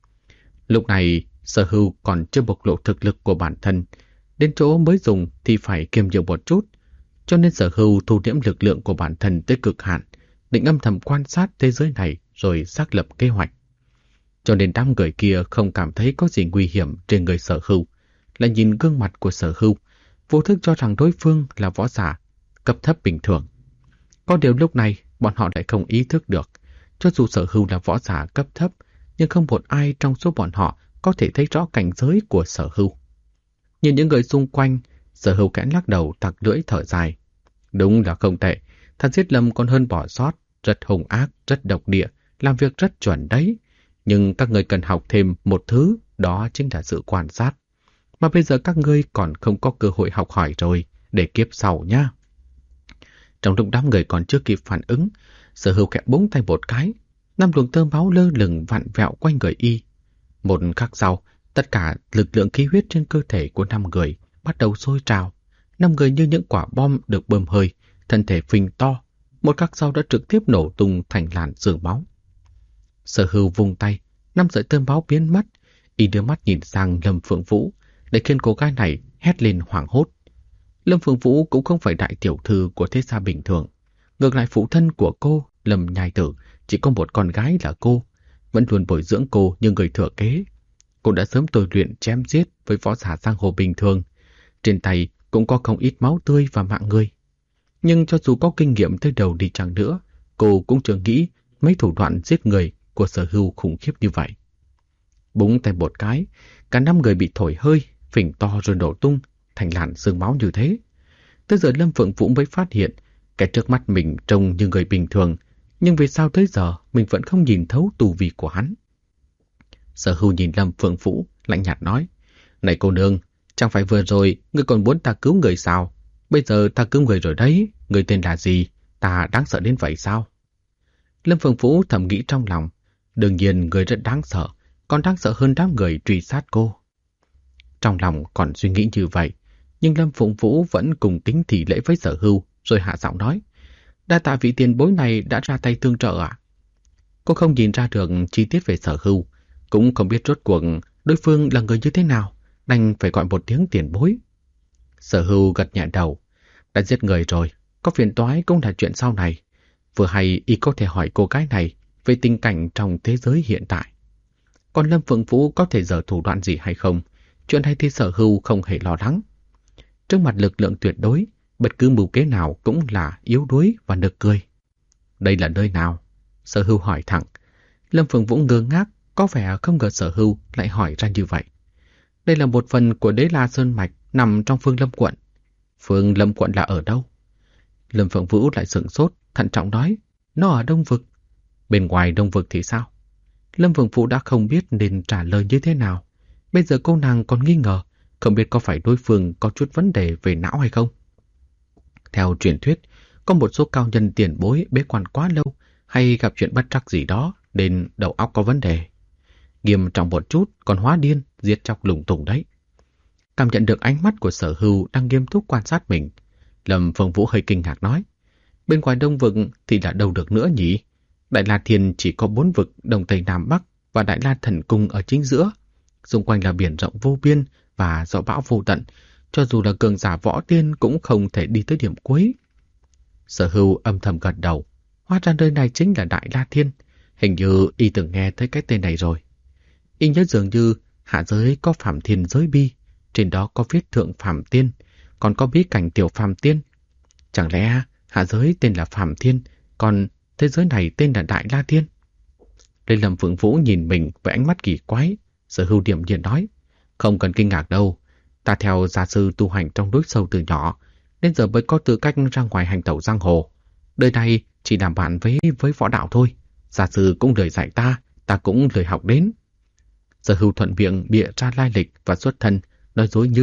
Lúc này, Sở Hưu còn chưa bộc lộ thực lực của bản thân, đến chỗ mới dùng thì phải kiềm nhiều một chút, cho nên Sở Hưu thu liễm lực lượng của bản thân tới cực hạn, định âm thầm quan sát thế giới này rồi xác lập kế hoạch. Cho nên đám người kia không cảm thấy có gì nguy hiểm trên người Sở Hưu, lại nhìn gương mặt của Sở Hưu, vô thức cho rằng đối phương là võ giả cấp thấp bình thường. Có điều lúc này bọn họ lại không ý thức được, cho dù Sở Hưu là võ giả cấp thấp, nhưng không một ai trong số bọn họ có thể thấy rõ cảnh giới của Sở Hưu. Nhìn những người xung quanh, Sở Hưu kẽ lắc đầu tặc lưỡi thở dài. Đúng là không tệ, thật giết lầm còn hơn bỏ sót, rất hung ác, rất độc địa, làm việc rất chuẩn đấy. Nhưng các người cần học thêm một thứ, đó chính là sự quan sát. Mà bây giờ các ngươi còn không có cơ hội học hỏi rồi, để kiếp sau nhá. Trong lúc đám người còn chưa kịp phản ứng, Sở Hưu khẽ búng tay một cái, 5 luồng tơ máu lơ lửng vặn vẹo quanh người y. Một khắc sau, tất cả lực lượng khí huyết trên cơ thể của 5 người bắt đầu sôi trào. 5 người như những quả bom được bơm hơi, thân thể phình to, một khắc sau đã trực tiếp nổ tung thành làn sương máu. Sở Hưu vung tay, 5 sợi tơ máu biến mất, y đưa mắt nhìn sang Lâm Phượng Vũ, để khiến cô gái này hét lên hoảng hốt. Lâm Phượng Vũ cũng không phải đại tiểu thư của thế gia bình thường. Ngược lại phụ thân của cô, Lâm Nhai Tử, chỉ có một con gái là cô, vẫn luôn bồi dưỡng cô như người thừa kế. Cô đã sớm tôi luyện chém giết với võ giả giang hồ bình thường. Trên tay cũng có không ít máu tươi và mạng người. Nhưng cho dù có kinh nghiệm tới đầu đi chăng nữa, cô cũng chưa nghĩ mấy thủ đoạn giết người của Sở Hưu khủng khiếp như vậy. Búng tay một cái, cả 5 người bị thổi hơi, phình to rồi nổ tung thành làn sương máu như thế. Tới giờ Lâm Phượng Vũ mới phát hiện cái trước mắt mình trông như người bình thường, nhưng vì sao tới giờ mình vẫn không nhìn thấu tu vi của hắn. Sở Hưu nhìn Lâm Phượng Vũ lạnh nhạt nói: Này cô nương, chẳng phải vừa rồi ngươi còn muốn ta cứu người sao? Bây giờ ta cứu người rồi đấy, người tên là gì? Ta đáng sợ đến vậy sao? Lâm Phượng Vũ thầm nghĩ trong lòng, đương nhiên người rất đáng sợ, còn đáng sợ hơn đám người truy sát cô. Trong lòng còn suy nghĩ như vậy, nhưng Lâm Phượng Vũ vẫn cùng tính thị lễ với Sở Hưu, rồi hạ giọng nói: Đa tạ vị tiền bối này đã ra tay tương trợ ạ. Cô không nhìn ra được chi tiết về Sở Hưu, cũng không biết rốt cuộc đối phương là người như thế nào, đành phải gọi một tiếng tiền bối. Sở Hưu gật nhẹ đầu: Đã giết người rồi, có phiền toái cũng là chuyện sau này. Vừa hay y có thể hỏi cô gái này về tình cảnh trong thế giới hiện tại. Còn Lâm Phượng Vũ có thể giở thủ đoạn gì hay không, chuyện này thì Sở Hưu không hề lo lắng. Trước mặt lực lượng tuyệt đối, bất cứ mưu kế nào cũng là yếu đuối và nực cười. Đây là nơi nào? Sở Hưu hỏi thẳng. Lâm Phượng Vũ ngơ ngác, có vẻ không ngờ Sở Hưu lại hỏi ra như vậy. Đây là một phần của Đế La Sơn Mạch nằm trong Phương Lâm quận. Phương Lâm quận là ở đâu? Lâm Phượng Vũ lại sửng sốt, thận trọng nói: Nó ở Đông Vực. Bên ngoài Đông Vực thì sao? Lâm Phượng Vũ đã không biết nên trả lời như thế nào. Bây giờ cô nàng còn nghi ngờ, không biết có phải đối phương có chút vấn đề về não hay không. Theo truyền thuyết, có một số cao nhân tiền bối bế quan quá lâu hay gặp chuyện bất trắc gì đó nên đầu óc có vấn đề. Nghiêm trọng một chút còn hóa điên, giết chóc lủng tủng đấy. Cảm nhận được ánh mắt của Sở Hưu đang nghiêm túc quan sát mình, Lâm Phượng Vũ hơi kinh ngạc nói: Bên ngoài Đông Vực thì đã đâu được nữa nhỉ? Đại La Thiên chỉ có 4 vực Đông Tây Nam Bắc và Đại La Thần Cung ở chính giữa. Xung quanh là biển rộng vô biên và gió bão vô tận, cho dù là cường giả võ tiên cũng không thể đi tới điểm cuối. Sở Hưu âm thầm gật đầu, hóa ra nơi này chính là Đại La Thiên, hình như y từng nghe thấy cái tên này rồi. Y nhớ dường như hạ giới có Phạm Thiên giới bi, trên đó có viết Thượng Phạm Tiên, còn có bí cảnh Tiểu Phạm Tiên. Chẳng lẽ hạ giới tên là Phạm Thiên, còn thế giới này tên là Đại La Thiên? Đây Lâm Phượng Vũ nhìn mình với ánh mắt kỳ quái. Sở Hưu điềm nhiên nói: Không cần kinh ngạc đâu, ta theo gia sư tu hành trong núi sâu từ nhỏ, nên giờ mới có tư cách ra ngoài hành tẩu giang hồ. Đời này chỉ làm bạn với võ đạo thôi. Gia sư cũng lời dạy ta cũng lời học đến. Sở Hưu thuận miệng bịa ra lai lịch và xuất thân, nói dối như thật,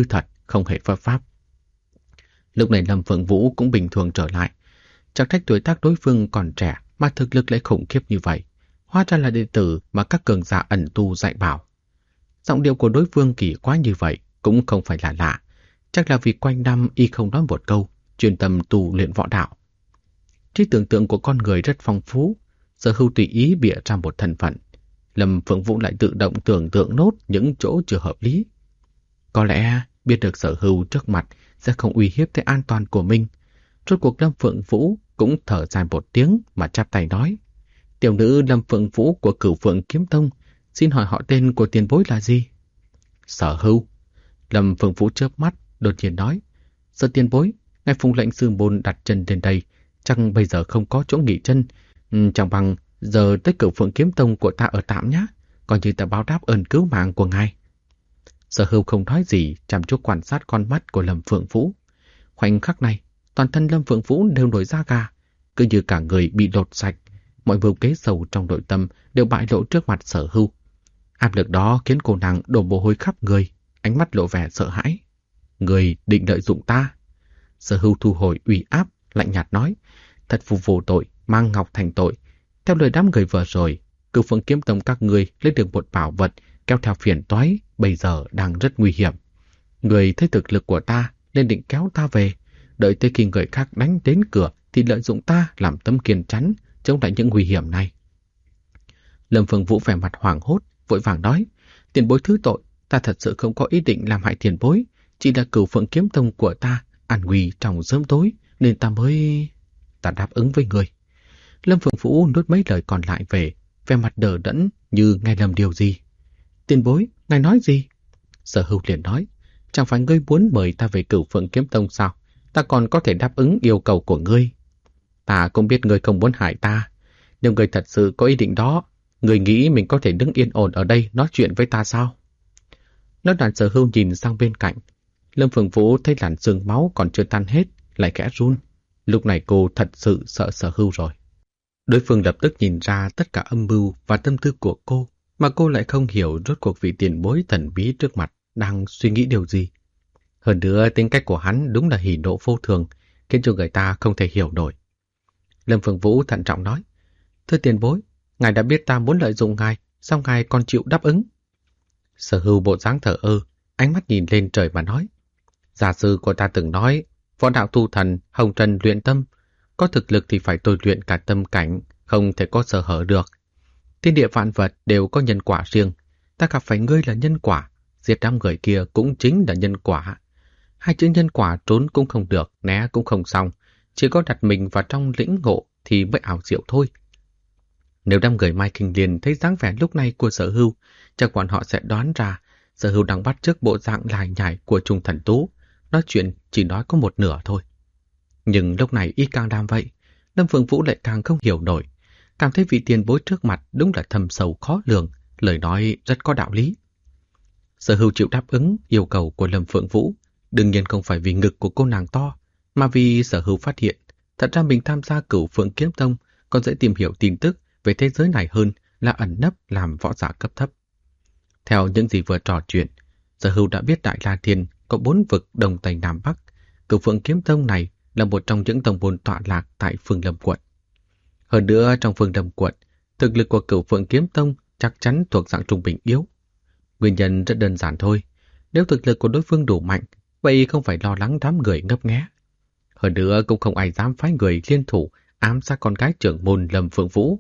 không hề phấp pháp. Lúc này Lâm Phượng Vũ cũng bình thường trở lại. Chẳng trách tuổi tác đối phương còn trẻ mà thực lực lại khủng khiếp như vậy. Hóa ra là đệ tử mà các cường giả ẩn tu dạy bảo. Giọng điệu của đối phương kỳ quá như vậy cũng không phải là lạ. Chắc là vì quanh năm y không nói một câu, chuyên tâm tu luyện võ đạo. Trí tưởng tượng của con người rất phong phú, Sở Hưu tùy ý bịa ra một thân phận. Lâm Phượng Vũ lại tự động tưởng tượng nốt những chỗ chưa hợp lý. Có lẽ biết được Sở Hưu trước mặt sẽ không uy hiếp tới an toàn của mình. Rốt cuộc Lâm Phượng Vũ cũng thở dài một tiếng mà chắp tay nói: Tiểu nữ Lâm Phượng Vũ của Cửu Phượng Kiếm Tông, xin hỏi họ tên của tiền bối là gì? Sở Hưu. Lâm Phượng Vũ chớp mắt, đột nhiên nói: Sở tiền bối, ngài phụng lệnh sư môn đặt chân đến đây, chắc bây giờ không có chỗ nghỉ chân, chẳng bằng giờ tới Cửu Phượng Kiếm Tông của ta ở tạm nhé, coi như ta báo đáp ơn cứu mạng của ngài. Sở Hưu không nói gì, chăm chú quan sát con mắt của Lâm Phượng Vũ. Khoảnh khắc này, toàn thân Lâm Phượng Vũ đều nổi da gà, cứ như cả người bị lột sạch, mọi mưu kế sầu trong nội tâm đều bại lộ trước mặt Sở Hưu. Áp lực đó khiến cô nàng đổ mồ hôi khắp người, ánh mắt lộ vẻ sợ hãi. Người định lợi dụng ta? Sở Hưu thu hồi uy áp, lạnh nhạt nói: Thật vô tội, mang ngọc thành tội. Theo lời đám người vừa rồi, Cửu Phượng Kiếm Tông các ngươi lấy được một bảo vật kéo theo phiền toái, bây giờ đang rất nguy hiểm. Người thấy thực lực của ta nên định kéo ta về, đợi tới khi người khác đánh đến cửa thì lợi dụng ta làm tấm kiên chắn chống lại những nguy hiểm này. Lâm Phượng Vũ vẻ mặt hoảng hốt, vội vàng nói: Tiền bối thứ tội, ta thật sự không có ý định làm hại tiền bối, chỉ là Cửu Phượng Kiếm Tông của ta an nguy trong sớm tối nên ta mới... Ta đáp ứng với người. Lâm Phượng Vũ nuốt mấy lời còn lại về, vẻ mặt đờ đẫn như nghe lầm điều gì. Tiền bối, ngài nói gì? Sở Hưu liền nói: Chẳng phải ngươi muốn mời ta về Cửu Phượng Kiếm Tông sao? Ta còn có thể đáp ứng yêu cầu của ngươi. Ta cũng biết ngươi không muốn hại ta, nếu ngươi thật sự có ý định đó, ngươi nghĩ mình có thể đứng yên ổn ở đây nói chuyện với ta sao? Nói đoạn Sở Hưu nhìn sang bên cạnh. Lâm Phượng Vũ thấy làn xương máu còn chưa tan hết, lại khẽ run. Lúc này cô thật sự sợ Sở Hưu rồi. Đối phương lập tức nhìn ra tất cả âm mưu và tâm tư của cô, mà cô lại không hiểu rốt cuộc vị tiền bối thần bí trước mặt đang suy nghĩ điều gì. Hơn nữa tính cách của hắn đúng là hỉ nộ vô thường, khiến cho người ta không thể hiểu nổi. Lâm Phượng Vũ thận trọng nói: Thưa tiền bối, ngài đã biết ta muốn lợi dụng ngài, sao ngài còn chịu đáp ứng? Sở Hưu bộ dáng thờ ơ, ánh mắt nhìn lên trời mà nói: Giả sư của ta từng nói, võ đạo tu thần, hồng trần luyện tâm, có thực lực thì phải tôi luyện cả tâm cảnh, không thể có sơ hở được. Thiên địa vạn vật đều có nhân quả riêng, ta gặp phải ngươi là nhân quả, giết đám người kia cũng chính là nhân quả. Hai chữ nhân quả trốn cũng không được, né cũng không xong, chỉ có đặt mình vào trong lĩnh ngộ thì mới ảo diệu thôi. Nếu đám người Mai Kinh Liên thấy dáng vẻ lúc này của Sở Hưu, chắc bọn họ sẽ đoán ra Sở Hưu đang bắt chước bộ dạng lải nhải của Trung Thần Tú, nói chuyện chỉ nói có một nửa thôi. Nhưng lúc này y càng làm vậy, Lâm Phượng Vũ lại càng không hiểu nổi, cảm thấy vị tiền bối trước mặt đúng là thâm sâu khó lường, lời nói rất có đạo lý. Sở Hưu chịu đáp ứng yêu cầu của Lâm Phượng Vũ, đương nhiên không phải vì ngực của cô nàng to, mà vì Sở Hưu phát hiện, thật ra mình tham gia Cửu Phượng Kiếm Tông còn dễ tìm hiểu tin tức về thế giới này hơn là ẩn nấp làm võ giả cấp thấp. Theo những gì vừa trò chuyện, Sở Hưu đã biết Đại La Thiên có 4 vực Đông Tây Nam Bắc. Cửu Phượng Kiếm Tông này là một trong những tông môn tọa lạc tại Phương Lâm quận. Hơn nữa trong Phương Lâm quận, thực lực của Cửu Phượng Kiếm Tông chắc chắn thuộc dạng trung bình yếu. Nguyên nhân rất đơn giản thôi, nếu thực lực của đối phương đủ mạnh, vậy không phải lo lắng đám người ngấp nghé. Hơn nữa cũng không ai dám phái người liên thủ ám sát con gái trưởng môn Lâm Phượng Vũ.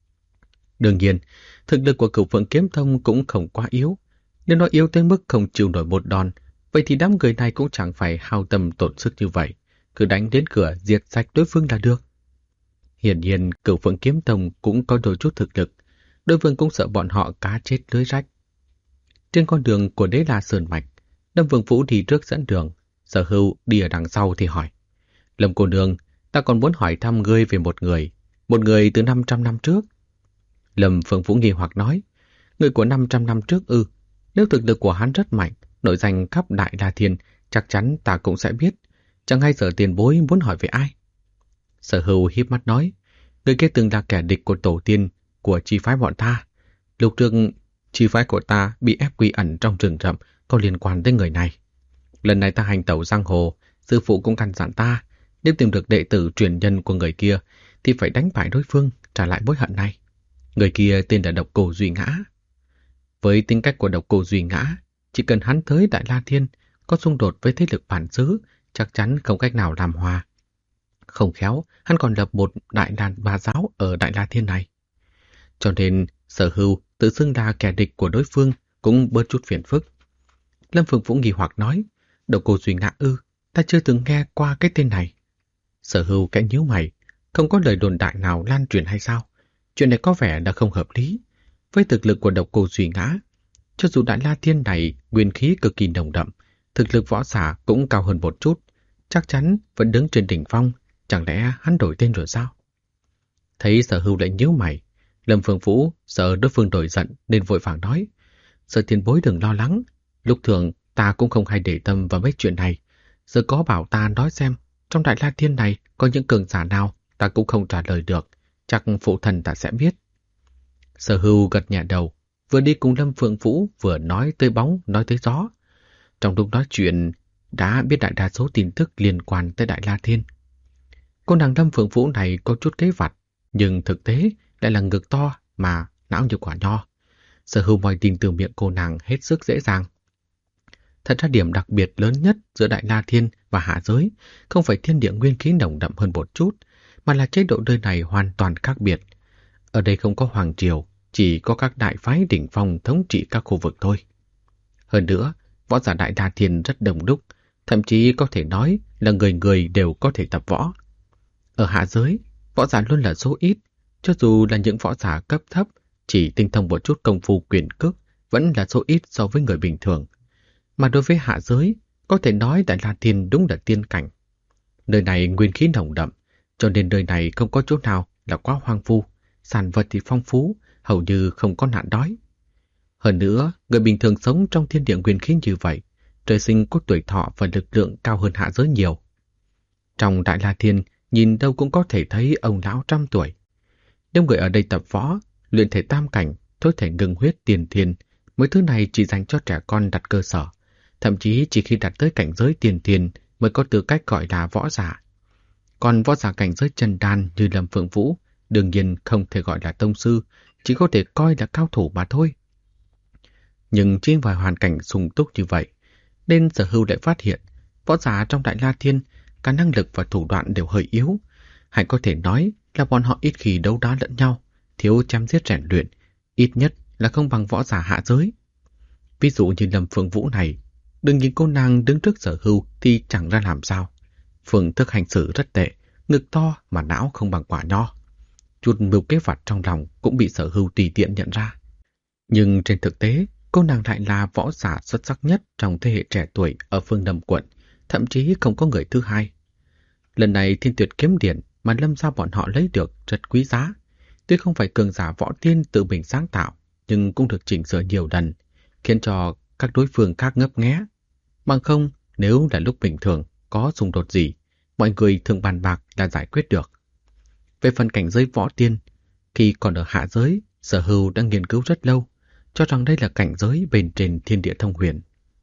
Đương nhiên, thực lực của Cửu Phượng Kiếm Tông cũng không quá yếu. Nếu nó yếu tới mức không chịu nổi một đòn, vậy thì đám người này cũng chẳng phải hao tâm tổn sức như vậy, cứ đánh đến cửa diệt sạch đối phương là được. Hiển nhiên, Cửu Phượng Kiếm Tông cũng có đôi chút thực lực, đối phương cũng sợ bọn họ cá chết lưới rách. Trên con đường của Đế La Sơn Mạch, Lâm Vương Vũ đi trước dẫn đường, Sở Hưu đi ở đằng sau thì hỏi: Lâm cô nương, ta còn muốn hỏi thăm ngươi về một người từ 500 năm trước. Lâm Phượng Vũ nghi hoặc nói: Người của 500 năm trước ư? Nếu thực lực của hắn rất mạnh, nổi danh khắp Đại La Thiên, chắc chắn ta cũng sẽ biết. Chẳng hay giờ tiền bối muốn hỏi về ai? Sở Hưu híp mắt nói: Người kia từng là kẻ địch của tổ tiên của chi phái bọn ta. Lúc trước chi phái của ta bị ép quy ẩn trong rừng rậm, có liên quan tới người này. Lần này ta hành tẩu giang hồ, sư phụ cũng căn dặn ta, nếu tìm được đệ tử truyền nhân của người kia thì phải đánh bại đối phương, trả lại mối hận này. Người kia tên là Độc Cô Duy Ngã. Với tính cách của Độc Cô Duy Ngã, chỉ cần hắn tới Đại La Thiên có xung đột với thế lực bản xứ, chắc chắn không cách nào làm hòa. Không khéo, hắn còn lập một đại đàn bà giáo ở Đại La Thiên này. Cho nên, Sở Hưu tự xưng là kẻ địch của đối phương cũng bớt chút phiền phức. Lâm Phượng Vũ nghi hoặc nói, Độc Cô Duy Ngã ư, ta chưa từng nghe qua cái tên này. Sở Hưu kẽ nhíu mày, không có lời đồn đại nào lan truyền hay sao? Chuyện này có vẻ đã không hợp lý. Với thực lực của Độc Cô Duy Ngã, cho dù Đại La Thiên này nguyên khí cực kỳ nồng đậm, thực lực võ giả cũng cao hơn một chút, chắc chắn vẫn đứng trên đỉnh phong, chẳng lẽ hắn đổi tên rồi sao? Thấy Sở Hưu lại nhíu mày, Lâm Phượng Vũ sợ đối phương đổi giận nên vội vàng nói, Sở tiền bối đừng lo lắng, lúc thường ta cũng không hay để tâm vào mấy chuyện này, giờ có bảo ta nói xem, trong Đại La Thiên này có những cường giả nào ta cũng không trả lời được, chắc phụ thần ta sẽ biết. Sở Hưu gật nhẹ đầu, vừa đi cùng Lâm Phượng Vũ vừa nói tới bóng, nói tới gió. Trong lúc nói chuyện, đã biết đại đa số tin tức liên quan tới Đại La Thiên. Cô nàng Lâm Phượng Vũ này có chút kế vặt, nhưng thực tế lại là ngực to mà não như quả nho. Sở Hưu moi tin từ miệng cô nàng hết sức dễ dàng. Thật ra điểm đặc biệt lớn nhất giữa Đại La Thiên và hạ giới không phải thiên địa nguyên khí nồng đậm hơn một chút, mà là chế độ nơi này hoàn toàn khác biệt. Ở đây không có hoàng triều, chỉ có các đại phái đỉnh phong thống trị các khu vực thôi. Hơn nữa, võ giả Đại La Thiên rất đông đúc, thậm chí có thể nói là người người đều có thể tập võ. Ở hạ giới, võ giả luôn là số ít, cho dù là những võ giả cấp thấp, chỉ tinh thông một chút công phu quyền cước, vẫn là số ít so với người bình thường. Mà đối với hạ giới, có thể nói Đại La Thiên đúng là tiên cảnh. Nơi này nguyên khí nồng đậm, cho nên nơi này không có chỗ nào là quá hoang vu, sản vật thì phong phú, hầu như không có nạn đói. Hơn nữa, người bình thường sống trong thiên địa nguyên khí như vậy, trời sinh có tuổi thọ và lực lượng cao hơn hạ giới nhiều. Trong Đại La Thiên, nhìn đâu cũng có thể thấy ông lão trăm tuổi. Nếu người ở đây tập võ, luyện thể tam cảnh, thối thể ngưng huyết tiền thiên, mấy thứ này chỉ dành cho trẻ con đặt cơ sở, thậm chí chỉ khi đạt tới cảnh giới tiền thiên mới có tư cách gọi là võ giả. Còn võ giả cảnh giới chân đan như Lâm Phượng Vũ, đương nhiên không thể gọi là tông sư, chỉ có thể coi là cao thủ mà thôi. Nhưng trên vài hoàn cảnh sung túc như vậy, nên Sở Hưu lại phát hiện võ giả trong Đại La Thiên cả năng lực và thủ đoạn đều hơi yếu, hay có thể nói là bọn họ ít khi đấu đá lẫn nhau, thiếu chém giết rèn luyện, ít nhất là không bằng võ giả hạ giới. Ví dụ như Lâm Phượng Vũ này, đừng nhìn cô nàng đứng trước Sở Hưu thì chẳng ra làm sao. Phương thức hành xử rất tệ, ngực to mà não không bằng quả nho. Chút mưu kế vặt trong lòng cũng bị Sở Hưu tùy tiện nhận ra. Nhưng trên thực tế, cô nàng lại là võ giả xuất sắc nhất trong thế hệ trẻ tuổi ở Phương Lâm quận, thậm chí không có người thứ hai. Lần này Thiên Tuyệt kiếm điện mà Lâm gia bọn họ lấy được rất quý giá. Tuy không phải cường giả võ tiên tự mình sáng tạo, nhưng cũng được chỉnh sửa nhiều lần, khiến cho các đối phương khác ngấp nghé. Bằng không, nếu là lúc bình thường có xung đột gì, mọi người thường bàn bạc là giải quyết được. Về phần cảnh giới võ tiên, khi còn ở hạ giới, Sở Hưu đã nghiên cứu rất lâu, cho rằng đây là cảnh giới bên trên thiên địa thông huyền.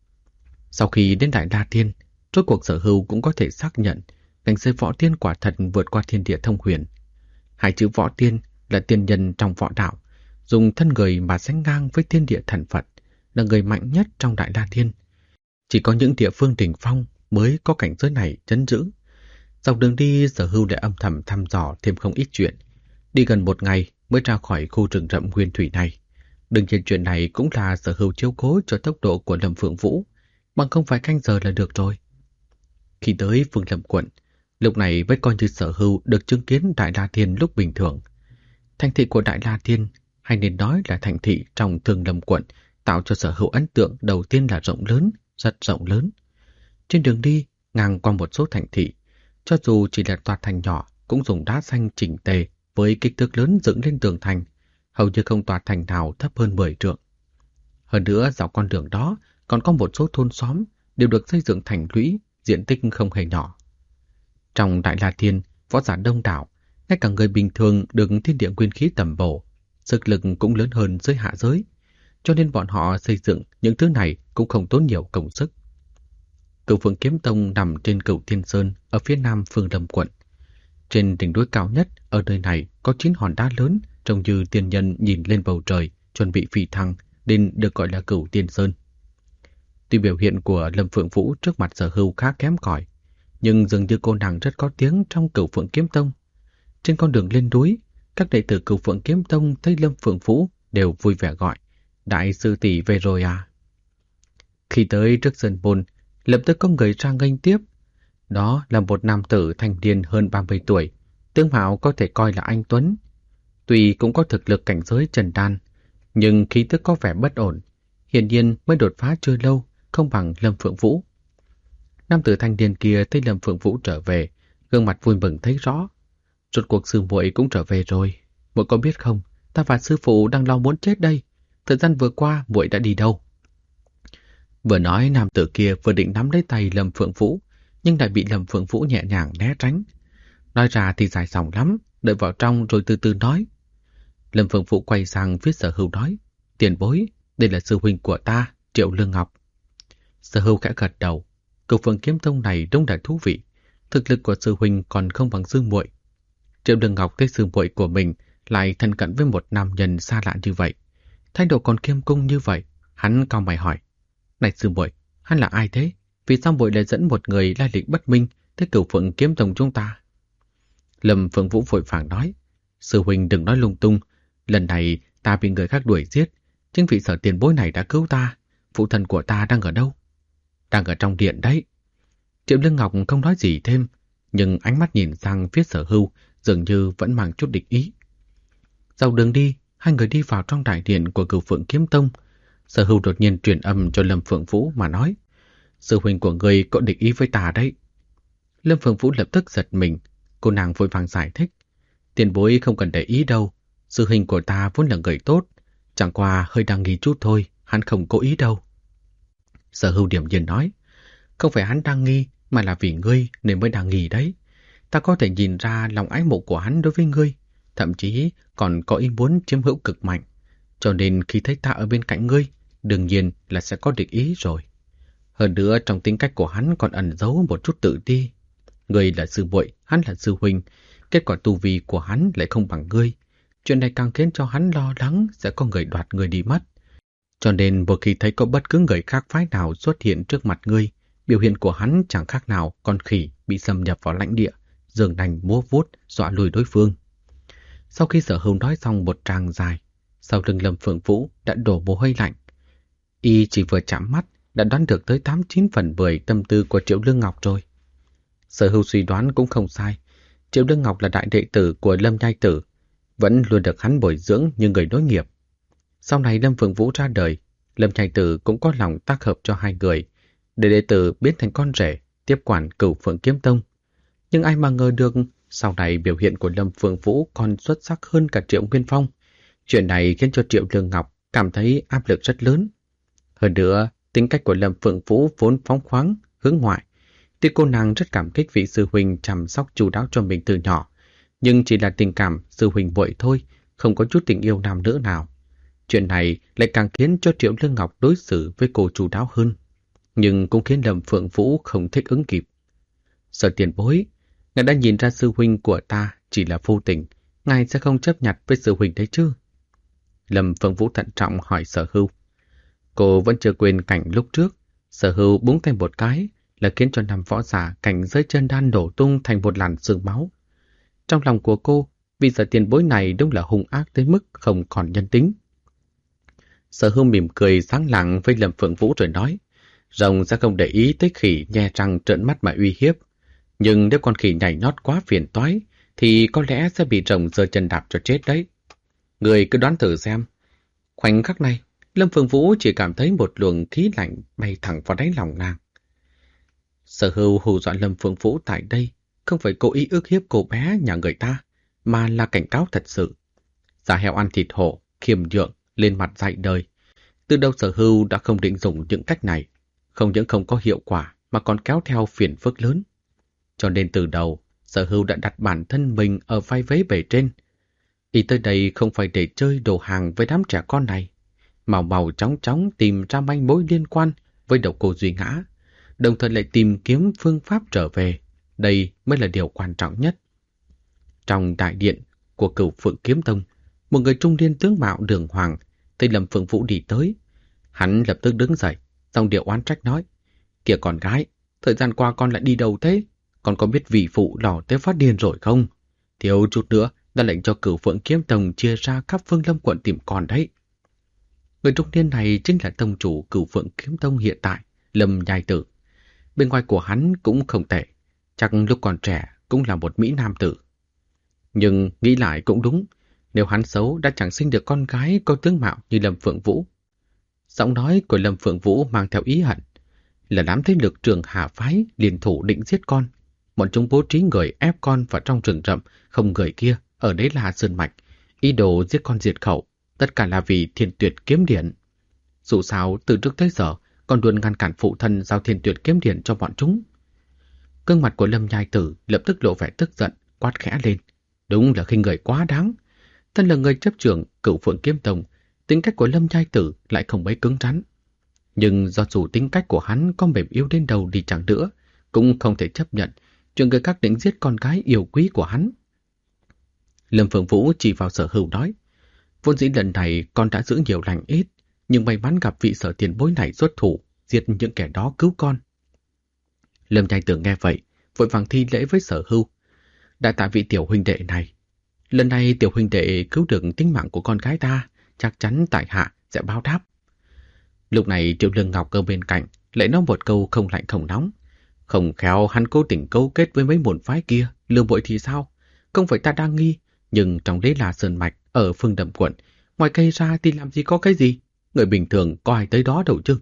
Sau khi đến Đại La Thiên, rốt cuộc Sở Hưu cũng có thể xác nhận cảnh giới võ tiên quả thật vượt qua thiên địa thông huyền. Hai chữ võ tiên là tiên nhân trong võ đạo, dùng thân người mà sánh ngang với thiên địa thần Phật, là người mạnh nhất trong Đại La Thiên. Chỉ có những địa phương đỉnh phong mới có cảnh giới này trấn giữ. Dọc đường đi, Sở Hưu lại âm thầm thăm dò thêm không ít chuyện. Đi gần một ngày mới ra khỏi khu rừng rậm nguyên thủy này. Đương nhiên chuyện này cũng là Sở Hưu chiếu cố cho tốc độ của Lâm Phượng Vũ, bằng không vài canh giờ là được rồi. Khi tới Phương Lâm quận, lúc này mới coi như Sở Hưu được chứng kiến Đại La Thiên lúc bình thường. Thành thị của Đại La Thiên, hay nên nói là thành thị trong Thương Lâm quận, tạo cho Sở Hưu ấn tượng đầu tiên là rộng lớn, rất rộng lớn. Trên đường đi, ngang qua một số thành thị, cho dù chỉ là tòa thành nhỏ, cũng dùng đá xanh chỉnh tề với kích thước lớn dựng lên tường thành, hầu như không tòa thành nào thấp hơn 10 trượng. Hơn nữa, dọc con đường đó còn có một số thôn xóm đều được xây dựng thành lũy, diện tích không hề nhỏ. Trong Đại La Thiên, võ giả đông đảo, ngay cả người bình thường được thiên địa nguyên khí tầm bổ, sức lực cũng lớn hơn dưới hạ giới, cho nên bọn họ xây dựng những thứ này cũng không tốn nhiều công sức. Cửu Phượng Kiếm Tông nằm trên Cửu Thiên Sơn ở phía nam Phương Lâm quận. Trên đỉnh núi cao nhất ở nơi này có 9 hòn đá lớn, trông như tiên nhân nhìn lên bầu trời chuẩn bị phi thăng, nên được gọi là Cửu Tiên Sơn. Tuy biểu hiện của Lâm Phượng Vũ trước mặt Sở Hưu khá kém cỏi, nhưng dường như cô nàng rất có tiếng trong Cửu Phượng Kiếm Tông. Trên con đường lên núi, các đệ tử Cửu Phượng Kiếm Tông thấy Lâm Phượng Vũ đều vui vẻ gọi: "Đại sư tỷ về rồi à?" Khi tới trước sân môn, lập tức có người ra nghênh tiếp. Đó là một nam tử thanh niên hơn 30 tuổi, tướng mạo có thể coi là anh tuấn. Tuy cũng có thực lực cảnh giới trần đan, nhưng khí tức có vẻ bất ổn, hiển nhiên mới đột phá chưa lâu, không bằng Lâm Phượng Vũ. Nam tử thanh niên kia thấy Lâm Phượng Vũ trở về, gương mặt vui mừng thấy rõ. Rốt cuộc sư muội cũng trở về rồi. Muội có biết không, ta và sư phụ đang lo muốn chết đây. Thời gian vừa qua muội đã đi đâu? Vừa nói, nam tử kia vừa định nắm lấy tay Lâm Phượng Vũ, nhưng lại bị Lâm Phượng Vũ nhẹ nhàng né tránh. Nói ra thì dài dòng lắm, đợi vào trong rồi từ từ nói. Lâm Phượng Vũ quay sang phía Sở Hưu nói: "Tiền bối, đây là sư huynh của ta, Triệu Lương Ngọc." Sở Hưu khẽ gật đầu. Cửu Phượng Kiếm Tông này đúng là thú vị. Thực lực của sư huynh còn không bằng sư muội. Triệu Lương Ngọc thấy sư muội của mình lại thân cận với một nam nhân xa lạ như vậy, thái độ còn kiêm cung như vậy, hắn cau mày hỏi: "Này sư muội, hắn là ai thế? Vì sao muội lại dẫn một người lai lịch bất minh tới Cửu Phượng Kiếm Tông chúng ta?" Lâm Phượng Vũ vội vàng nói: "Sư huynh đừng nói lung tung, lần này ta bị người khác đuổi giết, chính vị Sở tiền bối này đã cứu ta. Phụ thân của ta đang ở đâu?" "Đang ở trong điện đấy." Triệu Lương Ngọc không nói gì thêm, nhưng ánh mắt nhìn sang phía Sở Hưu dường như vẫn mang chút địch ý. Dọc đường đi, hai người đi vào trong đại điện của Cửu Phượng Kiếm Tông. Sở Hưu đột nhiên truyền âm cho Lâm Phượng Vũ mà nói: "Sư huynh của ngươi có địch ý với ta đấy." Lâm Phượng Vũ lập tức giật mình, cô nàng vội vàng giải thích: "Tiền bối không cần để ý đâu, sư huynh của ta vốn là người tốt, chẳng qua hơi đang nghi chút thôi, hắn không cố ý đâu." Sở Hưu điềm nhiên nói: "Không phải hắn đang nghi, mà là vì ngươi nên mới đang nghi đấy. Ta có thể nhìn ra lòng ái mộ của hắn đối với ngươi, thậm chí còn có ý muốn chiếm hữu cực mạnh. Cho nên khi thấy ta ở bên cạnh ngươi, đương nhiên là sẽ có địch ý rồi. Hơn nữa trong tính cách của hắn còn ẩn giấu một chút tự ti. Ngươi là sư muội, hắn là sư huynh, kết quả tu vi của hắn lại không bằng ngươi. Chuyện này càng khiến cho hắn lo lắng sẽ có người đoạt ngươi đi mất. Cho nên một khi thấy có bất cứ người khác phái nào xuất hiện trước mặt ngươi, biểu hiện của hắn chẳng khác nào con khỉ bị xâm nhập vào lãnh địa, giương nanh múa vuốt dọa lùi đối phương." Sau khi Sở Hưu nói xong một tràng dài, sau lưng Lâm Phượng Vũ đã đổ mồ hôi lạnh. Y chỉ vừa chạm mắt đã đoán được tới 89 phần 10 tâm tư của Triệu Lương Ngọc rồi. Sở Hưu suy đoán cũng không sai. Triệu Lương Ngọc là đại đệ tử của Lâm Nhai Tử, vẫn luôn được hắn bồi dưỡng như người nối nghiệp. Sau này Lâm Phượng Vũ ra đời, Lâm Nhai Tử cũng có lòng tác hợp cho hai người, để đệ tử biến thành con rể, tiếp quản Cửu Phượng Kiếm Tông. Nhưng ai mà ngờ được, sau này biểu hiện của Lâm Phượng Vũ còn xuất sắc hơn cả Triệu Nguyên Phong. Chuyện này khiến cho Triệu Lương Ngọc cảm thấy áp lực rất lớn. Hơn nữa, tính cách của Lâm Phượng Vũ vốn phóng khoáng, hướng ngoại. Tuy cô nàng rất cảm kích vị sư huynh chăm sóc chu đáo cho mình từ nhỏ, nhưng chỉ là tình cảm sư huynh muội thôi, không có chút tình yêu nam nữ nào. Chuyện này lại càng khiến cho Triệu Lương Ngọc đối xử với cô chu đáo hơn, nhưng cũng khiến Lâm Phượng Vũ không thích ứng kịp. "Sở tiền bối, ngài đã nhìn ra sư huynh của ta chỉ là vô tình, ngài sẽ không chấp nhặt với sư huynh đấy chứ?" Lâm Phượng Vũ thận trọng hỏi Sở Hưu. Cô vẫn chưa quên cảnh lúc trước, Sở Hưu búng tay một cái là khiến cho năm võ giả cảnh giới chân đan nổ tung thành một làn sương máu. Trong lòng của cô, vị Sở tiền bối này đúng là hung ác tới mức không còn nhân tính. Sở Hưu mỉm cười sáng lạng với Lâm Phượng Vũ rồi nói: "Rồng sẽ không để ý tới khỉ nhe răng trợn mắt mà uy hiếp. Nhưng nếu con khỉ nhảy nhót quá phiền toái, thì có lẽ sẽ bị rồng giơ chân đạp cho chết đấy. Người cứ đoán thử xem." Khoảnh khắc này, Lâm Phượng Vũ chỉ cảm thấy một luồng khí lạnh bay thẳng vào đáy lòng nàng. Sở Hưu hù dọa Lâm Phượng Vũ tại đây không phải cố ý ức hiếp cô bé nhà người ta, mà là cảnh cáo thật sự. Da heo ăn thịt hổ, khiêm nhượng, lên mặt dạy đời. Từ đầu Sở Hưu đã không định dùng những cách này, không những không có hiệu quả mà còn kéo theo phiền phức lớn. Cho nên từ đầu, Sở Hưu đã đặt bản thân mình ở vai vế bề trên. Y tới đây không phải để chơi đồ hàng với đám trẻ con này, mau chóng tìm ra manh mối liên quan với độc cô Duy Ngã, đồng thời lại tìm kiếm phương pháp trở về. Đây mới là điều quan trọng nhất. Trong đại điện của Cửu Phượng Kiếm Tông, một người trung niên tướng mạo đường hoàng thấy Lâm Phượng Vũ đi tới. Hắn lập tức đứng dậy, giọng điệu oán trách nói: "Kìa con gái, thời gian qua con lại đi đâu thế? Con có biết vì phụ lò tới phát điên rồi không? Thiếu chút nữa đã lệnh cho Cửu Phượng Kiếm Tông chia ra khắp Phương Lâm quận tìm con đấy." Người trung niên này chính là tông chủ Cửu Phượng Kiếm Tông hiện tại, Lâm Nhai Tử. Bên ngoài của hắn cũng không tệ, chắc lúc còn trẻ cũng là một mỹ nam tử. Nhưng nghĩ lại cũng đúng, nếu hắn xấu đã chẳng sinh được con gái có tướng mạo như Lâm Phượng Vũ. Giọng nói của Lâm Phượng Vũ mang theo ý hận, là đám thế lực Trường Hà phái liên thủ định giết con. Bọn chúng bố trí người ép con vào trong rừng rậm, không người kia, ở đấy là Sơn Mạch, ý đồ giết con diệt khẩu, tất cả là vì Thiên Tuyệt Kiếm Điện. Dù sao, từ trước tới giờ, con luôn ngăn cản phụ thân giao Thiên Tuyệt Kiếm Điện cho bọn chúng. Gương mặt của Lâm Nhai Tử lập tức lộ vẻ tức giận, quát khẽ lên. Đúng là khinh người quá đáng. Thân là người chấp trưởng Cửu Phượng Kiếm Tông, tính cách của Lâm Nhai Tử lại không mấy cứng rắn. Nhưng do dù tính cách của hắn có mềm yếu đến đâu đi chẳng nữa, cũng không thể chấp nhận chuyện người khác định giết con gái yêu quý của hắn. Lâm Phượng Vũ chỉ vào Sở Hưu nói: vốn dĩ lần này con đã giữ nhiều lành ít, nhưng may mắn gặp vị Sở tiền bối này xuất thủ, diệt những kẻ đó cứu con. Lâm Nhai Tử nghe vậy, vội vàng thi lễ với Sở Hưu. Đã tạ vị tiểu huynh đệ này. Lần này tiểu huynh đệ cứu được tính mạng của con gái ta, chắc chắn tại hạ sẽ báo đáp. Lúc này Triệu Lương Ngọc ở bên cạnh lại nói một câu không lạnh không nóng. Không khéo hắn cố tình cấu kết với mấy môn phái kia, lừa bội thì sao? Không phải ta đang nghi, nhưng trong đấy là Sơn Mạch ở Phương Đầm quận, ngoài cây ra thì làm gì có cái gì? Người bình thường có ai tới đó đâu chứ?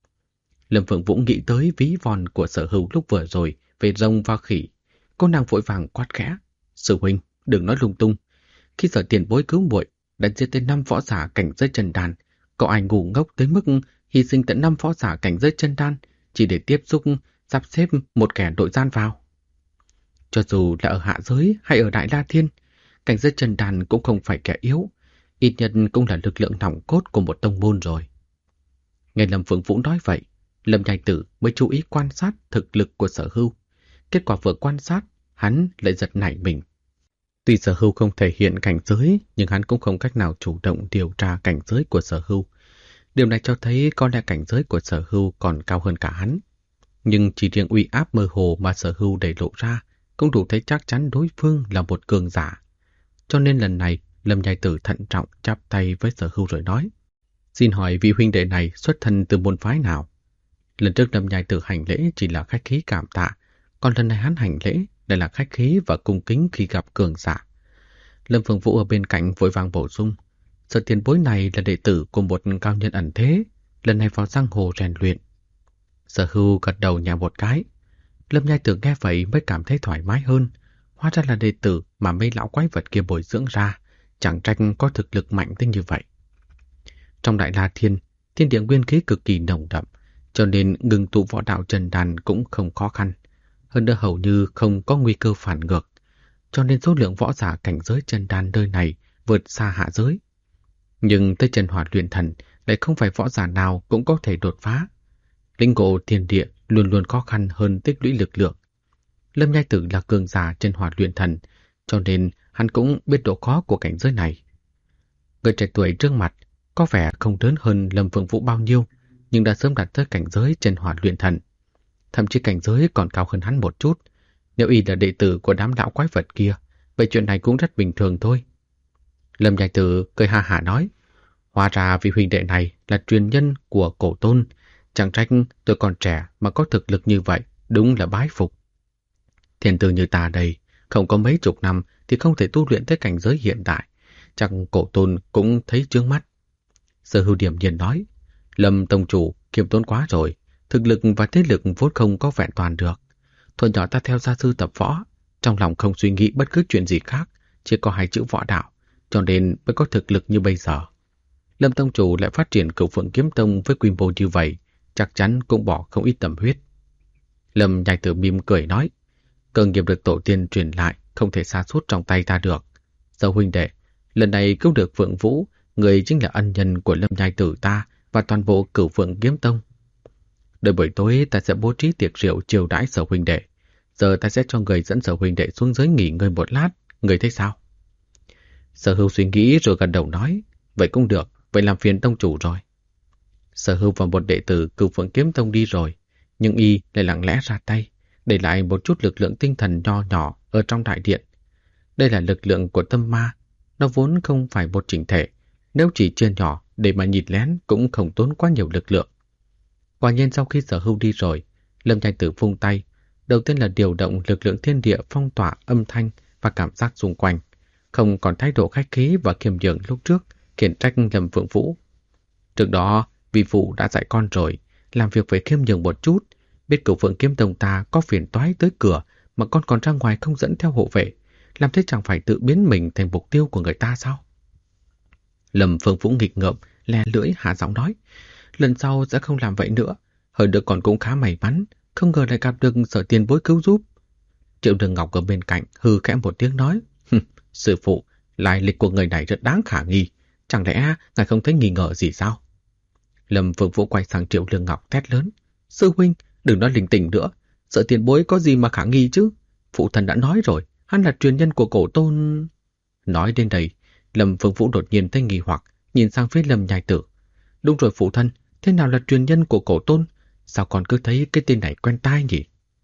Lâm Phượng Vũ nghĩ tới ví von của Sở Hưu lúc vừa rồi về rồng và khỉ. Cô nàng vội vàng quát khẽ: Sư huynh, đừng nói lung tung. Khi Sở tiền bối cứu muội đã giết tới 5 võ giả cảnh giới chân đan, có ai ngu ngốc tới mức hy sinh tận 5 võ giả cảnh giới chân đan chỉ để tiếp xúc sắp xếp một kẻ nội gian vào? Cho dù là ở hạ giới hay ở Đại La Thiên, cảnh giới chân đan cũng không phải kẻ yếu, ít nhất cũng là lực lượng nòng cốt của một tông môn rồi. Nghe Lâm Phượng Vũ nói vậy, Lâm Nhai Tử mới chú ý quan sát thực lực của Sở Hưu. Kết quả vừa quan sát, hắn lại giật nảy mình. Tuy Sở Hưu không thể hiện cảnh giới, nhưng hắn cũng không cách nào chủ động điều tra cảnh giới của Sở Hưu. Điều này cho thấy có lẽ cảnh giới của Sở Hưu còn cao hơn cả hắn. Nhưng chỉ riêng uy áp mơ hồ mà Sở Hưu để lộ ra cũng đủ thấy chắc chắn đối phương là một cường giả. Cho nên lần này, Lâm Nhai Tử thận trọng chắp tay với Sở Hưu rồi nói: Xin hỏi vị huynh đệ này xuất thân từ môn phái nào? Lần trước Lâm Nhai Tử hành lễ chỉ là khách khí cảm tạ, còn lần này hắn hành lễ lại là khách khí và cung kính khi gặp cường giả. Lâm Phượng Vũ ở bên cạnh vội vàng bổ sung: Sở tiền bối này là đệ tử của một cao nhân ẩn thế, lần này vào giang hồ rèn luyện. Sở Hưu gật đầu nhẹ một cái. Lâm Nhai Tử nghe vậy mới cảm thấy thoải mái hơn. Hóa ra là đệ tử mà mấy lão quái vật kia bồi dưỡng ra, chẳng trách có thực lực mạnh tới như vậy. Trong Đại La Thiên, thiên địa nguyên khí cực kỳ nồng đậm, cho nên ngừng tụ võ đạo chân đan cũng không khó khăn. Hơn nữa hầu như không có nguy cơ phản ngược, cho nên số lượng võ giả cảnh giới chân đan nơi này vượt xa hạ giới. Nhưng tới chân hỏa luyện thần lại không phải võ giả nào cũng có thể đột phá. Linh ngộ thiên địa luôn luôn khó khăn hơn tích lũy lực lượng. Lâm Nhai Tử là cường giả chân hỏa luyện thần, cho nên hắn cũng biết độ khó của cảnh giới này. Người trẻ tuổi trước mặt có vẻ không lớn hơn Lâm Phượng Vũ bao nhiêu, nhưng đã sớm đạt tới cảnh giới chân hỏa luyện thần. Thậm chí cảnh giới còn cao hơn hắn một chút. Nếu y là đệ tử của đám lão quái vật kia, vậy chuyện này cũng rất bình thường thôi. Lâm Nhai Tử cười ha hả nói: Hóa ra vị huynh đệ này là truyền nhân của Cổ Tôn, chẳng trách tôi còn trẻ mà có thực lực như vậy, đúng là bái phục. Thiên tử như ta đây, không có mấy chục năm thì không thể tu luyện tới cảnh giới hiện đại, chắc Cổ Tôn cũng thấy chướng mắt. Sở Hưu điểm nhiên nói: Lâm tông chủ khiêm tốn quá rồi, thực lực và thế lực vốn không có vẹn toàn được. Thuở nhỏ ta theo gia sư tập võ, trong lòng không suy nghĩ bất cứ chuyện gì khác, chỉ có 2 chữ võ đạo, cho nên mới có thực lực như bây giờ. Lâm tông chủ lại phát triển Cửu Phượng Kiếm Tông với quy mô như vậy, chắc chắn cũng bỏ không ít tâm huyết. Lâm Nhai Tử mỉm cười nói: Cơ nghiệp được tổ tiên truyền lại không thể sa sút trong tay ta được. Sở huynh đệ, lần này cứu được Phượng Vũ, người chính là ân nhân của Lâm Nhai Tử ta và toàn bộ Cửu Phượng Kiếm Tông. Đợi buổi tối ta sẽ bố trí tiệc rượu chiêu đãi Sở huynh đệ. Giờ ta sẽ cho người dẫn Sở huynh đệ xuống dưới nghỉ ngơi một lát. Người thấy sao? Sở Hưu suy nghĩ rồi gật đầu nói. Vậy cũng được, vậy làm phiền tông chủ rồi. Sở Hưu và một đệ tử Cửu Phượng Kiếm Tông đi rồi, nhưng y lại lặng lẽ ra tay, để lại một chút lực lượng tinh thần nho nhỏ ở trong đại điện. Đây là lực lượng của tâm ma, nó vốn không phải một chỉnh thể, nếu chỉ chia nhỏ để mà nhìn lén cũng không tốn quá nhiều lực lượng. Quả nhiên sau khi Sở Hưu đi rồi, Lâm Nhai Tử vung tay, đầu tiên là điều động lực lượng thiên địa phong tỏa âm thanh và cảm giác xung quanh, không còn thái độ khách khí và khiêm nhường lúc trước, khiển trách Lâm Phượng Vũ. Trước đó, vì phụ đã dạy con rồi, làm việc phải khiêm nhường một chút, biết Cửu Phượng Kiếm Tông ta có phiền toái tới cửa mà con còn ra ngoài không dẫn theo hộ vệ, làm thế chẳng phải tự biến mình thành mục tiêu của người ta sao? Lâm Phượng Vũ nghịch ngợm, le lưỡi hạ giọng nói, lần sau sẽ không làm vậy nữa, hơn nữa còn cũng khá may mắn, không ngờ lại gặp được Sở tiền bối cứu giúp. Triệu Đường Ngọc ở bên cạnh hừ khẽ một tiếng nói, sư phụ, lai lịch của người này rất đáng khả nghi, chẳng lẽ ngài không thấy nghi ngờ gì sao? Lâm Phượng Vũ quay sang Triệu Lương Ngọc thét lớn, sư huynh, đừng nói linh tinh nữa, Sở tiền bối có gì mà khả nghi chứ? Phụ thân đã nói rồi, hắn là truyền nhân của cổ tôn. Nói đến đây, Lâm Phượng Vũ đột nhiên thấy nghi hoặc, nhìn sang phía Lâm Nhai Tử. Đúng rồi phụ thân, thế nào là truyền nhân của cổ tôn? Sao còn cứ thấy cái tên này quen tai nhỉ?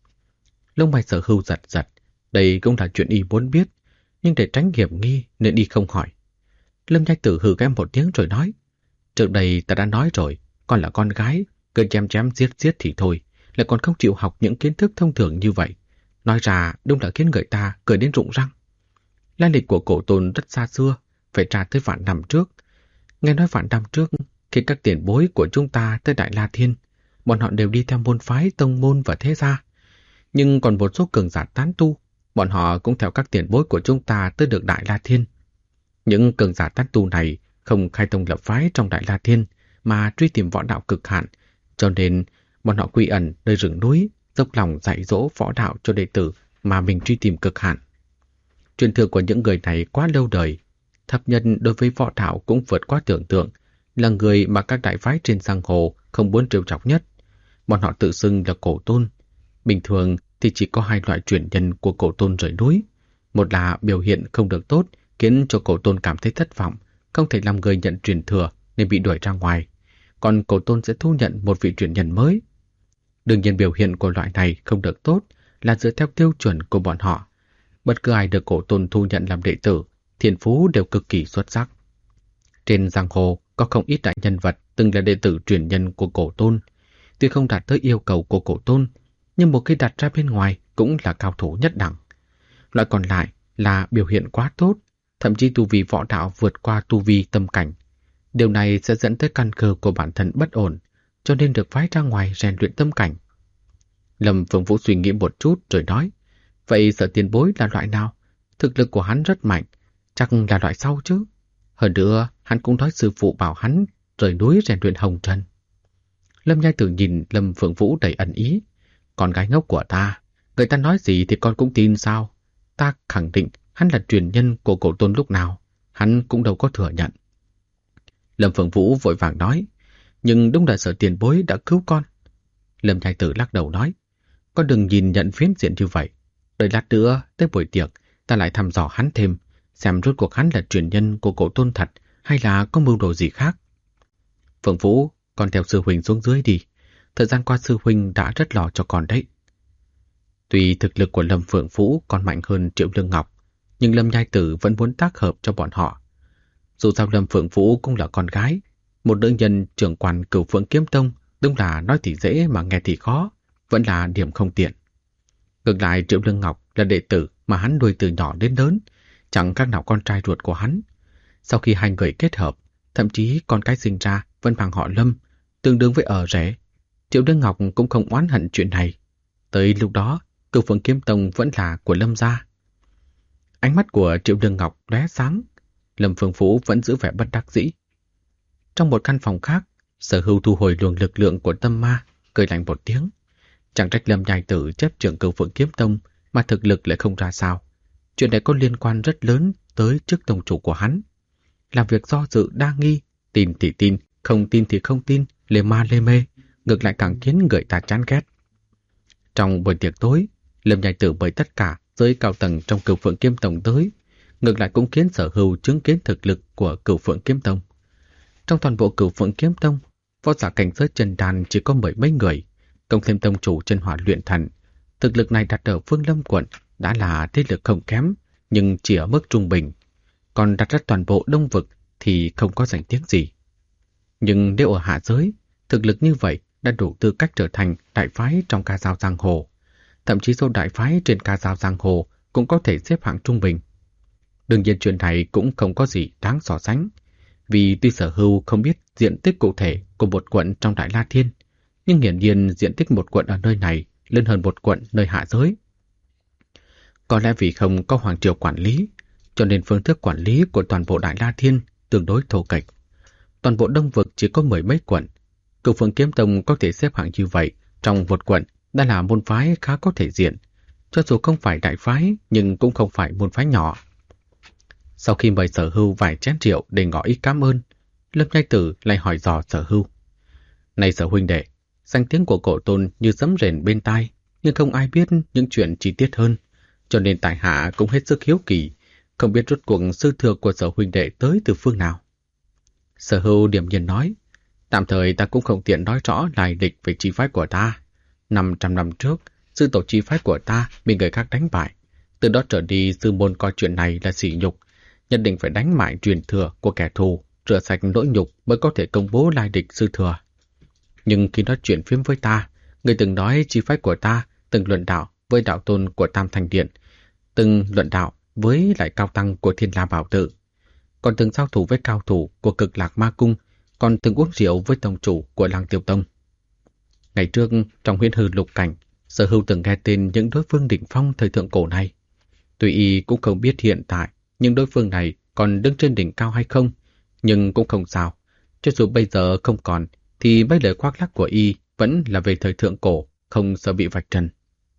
Lông mày Sở Hưu giật giật, đây cũng là chuyện y muốn biết, nhưng để tránh hiểm nghi nên y không hỏi. Lâm Nhai Tử hừ ghém một tiếng rồi nói, trước đây ta đã nói rồi, con là con gái, cứ chém chém giết giết thì thôi, lại còn không chịu học những kiến thức thông thường như vậy. Nói ra đúng là khiến người ta cười đến rụng răng. Lai lịch của cổ tôn rất xa xưa, phải tra tới vạn năm trước. Nghe nói vạn năm trước, khi các tiền bối của chúng ta tới Đại La Thiên, bọn họ đều đi theo môn phái, tông môn và thế gia. Nhưng còn một số cường giả tán tu, bọn họ cũng theo các tiền bối của chúng ta tới được Đại La Thiên. Những cường giả tán tu này không khai tông lập phái trong Đại La Thiên mà truy tìm võ đạo cực hạn, cho nên bọn họ quy ẩn nơi rừng núi, dốc lòng dạy dỗ võ đạo cho đệ tử mà mình truy tìm cực hạn. Truyền thừa của những người này quá lâu đời, thập nhân đối với võ đạo cũng vượt quá tưởng tượng, là người mà các đại phái trên giang hồ không muốn trêu chọc nhất. Bọn họ tự xưng là cổ tôn. Bình thường thì chỉ có hai loại truyền nhân của cổ tôn rời núi. Một là biểu hiện không được tốt, khiến cho cổ tôn cảm thấy thất vọng, không thể làm người nhận truyền thừa nên bị đuổi ra ngoài. Còn cổ tôn sẽ thu nhận một vị truyền nhân mới. Đương nhiên biểu hiện của loại này không được tốt là dựa theo tiêu chuẩn của bọn họ. Bất cứ ai được cổ tôn thu nhận làm đệ tử, thiên phú đều cực kỳ xuất sắc. Trên giang hồ có không ít đại nhân vật từng là đệ tử truyền nhân của cổ tôn. Tuy không đạt tới yêu cầu của cổ tôn, nhưng một khi đặt ra bên ngoài cũng là cao thủ nhất đẳng. Loại còn lại là biểu hiện quá tốt, thậm chí tu vi võ đạo vượt qua tu vi tâm cảnh. Điều này sẽ dẫn tới căn cơ của bản thân bất ổn, cho nên được phái ra ngoài rèn luyện tâm cảnh. Lâm Phượng Vũ suy nghĩ một chút rồi nói, vậy Sở tiền bối là loại nào? Thực lực của hắn rất mạnh, chắc là loại sau chứ. Hơn nữa, hắn cũng nói sư phụ bảo hắn rời núi rèn luyện hồng trần. Lâm Nhai Tử nhìn Lâm Phượng Vũ đầy ẩn ý. Con gái ngốc của ta, người ta nói gì thì con cũng tin sao? Ta khẳng định hắn là truyền nhân của cổ tôn lúc nào, hắn cũng đâu có thừa nhận. Lâm Phượng Vũ vội vàng nói, nhưng đúng là Sở tiền bối đã cứu con. Lâm Nhai Tử lắc đầu nói, con đừng nhìn nhận phiến diện như vậy. Đợi lát nữa, tới buổi tiệc, ta lại thăm dò hắn thêm, xem rốt cuộc hắn là truyền nhân của cổ tôn thật hay là có mưu đồ gì khác. Phượng Vũ, con theo sư huynh xuống dưới đi. Thời gian qua sư huynh đã rất lo cho con đấy. Tuy thực lực của Lâm Phượng Vũ còn mạnh hơn Triệu Lương Ngọc, nhưng Lâm Nhai Tử vẫn muốn tác hợp cho bọn họ. Dù sao Lâm Phượng Vũ cũng là con gái, một nữ nhân trưởng quản Cửu Phượng Kiếm Tông, đúng là nói thì dễ mà nghe thì khó, vẫn là điểm không tiện. Ngược lại Triệu Lương Ngọc là đệ tử mà hắn nuôi từ nhỏ đến lớn, chẳng khác nào con trai ruột của hắn. Sau khi hai người kết hợp, thậm chí con cái sinh ra vẫn bằng họ Lâm, tương đương với ở rể. Triệu Lương Ngọc cũng không oán hận chuyện này. Tới lúc đó, Cửu Phượng Kiếm Tông vẫn là của Lâm gia. Ánh mắt của Triệu Lương Ngọc lóe sáng, Lâm Phượng Vũ vẫn giữ vẻ bất đắc dĩ. Trong một căn phòng khác, Sở Hưu thu hồi luồng lực lượng của tâm ma, cười lạnh một tiếng. Chẳng trách Lâm Nhai Tử chấp trưởng Cửu Phượng Kiếm Tông mà thực lực lại không ra sao. Chuyện này có liên quan rất lớn tới chức tông chủ của hắn. Làm việc do dự đa nghi, tin thì tin, không tin thì không tin, lề ma lề mê, ngược lại càng khiến người ta chán ghét. Trong buổi tiệc tối, Lâm Nhai Tử mời tất cả giới cao tầng trong Cửu Phượng Kiếm Tông tới, ngược lại cũng khiến Sở Hưu chứng kiến thực lực của Cửu Phượng Kiếm Tông. Trong toàn bộ Cửu Phượng Kiếm Tông, võ giả cảnh giới chân đan chỉ có 10 mấy người, cộng thêm tông chủ chân hỏa luyện thần. Thực lực này đặt ở Phương Lâm quận đã là thế lực không kém, nhưng chỉ ở mức trung bình. Còn đặt ra toàn bộ Đông vực thì không có danh tiếng gì. Nhưng nếu ở hạ giới, thực lực như vậy đã đủ tư cách trở thành đại phái trong ca dao giang hồ. Thậm chí số đại phái trên ca dao giang hồ cũng có thể xếp hạng trung bình. Đương nhiên chuyện này cũng không có gì đáng so sánh, vì tuy Sở Hưu không biết diện tích cụ thể của một quận trong Đại La Thiên, nhưng hiển nhiên diện tích một quận ở nơi này lớn hơn một quận nơi hạ giới. Có lẽ vì không có hoàng triều quản lý, cho nên phương thức quản lý của toàn bộ Đại La Thiên tương đối thô kệch. Toàn bộ Đông vực chỉ có 10 mấy quận. Cửu Phượng Kiếm Tông có thể xếp hạng như vậy trong một quận đã là môn phái khá có thể diện. Cho dù không phải đại phái, nhưng cũng không phải môn phái nhỏ. Sau khi mời Sở Hưu vài chén rượu để ngỏ ý cảm ơn, Lâm Nhai Tử lại hỏi dò Sở Hưu. Này Sở huynh đệ, danh tiếng của cổ tôn như sấm rền bên tai, nhưng không ai biết những chuyện chi tiết hơn, cho nên tại hạ cũng hết sức hiếu kỳ, không biết rốt cuộc sư thừa của Sở huynh đệ tới từ phương nào. Sở Hưu điềm nhiên nói, tạm thời ta cũng không tiện nói rõ lai lịch về chi phái của ta. 500 năm trước, sư tổ chi phái của ta bị người khác đánh bại. Từ đó trở đi, sư môn coi chuyện này là sỉ nhục, nhất định phải đánh mại truyền thừa của kẻ thù, rửa sạch nỗi nhục mới có thể công bố lai lịch sư thừa. Nhưng khi nói chuyện phiếm với ta, người từng nói chi phái của ta từng luận đạo với đạo tôn của Tam Thành Điện, từng luận đạo với lại cao tăng của Thiên La Bảo Tự, còn từng giao thủ với cao thủ của Cực Lạc Ma Cung, còn từng uống rượu với tông chủ của Lăng Tiêu Tông. Ngày trước, trong huyễn hư lục cảnh, Sở Hưu từng nghe tên những đối phương đỉnh phong thời thượng cổ này. Tuy y cũng không biết hiện tại những đối phương này còn đứng trên đỉnh cao hay không, nhưng cũng không sao. Cho dù bây giờ không còn, thì mấy lời khoác lác của y vẫn là về thời thượng cổ, không sợ bị vạch trần.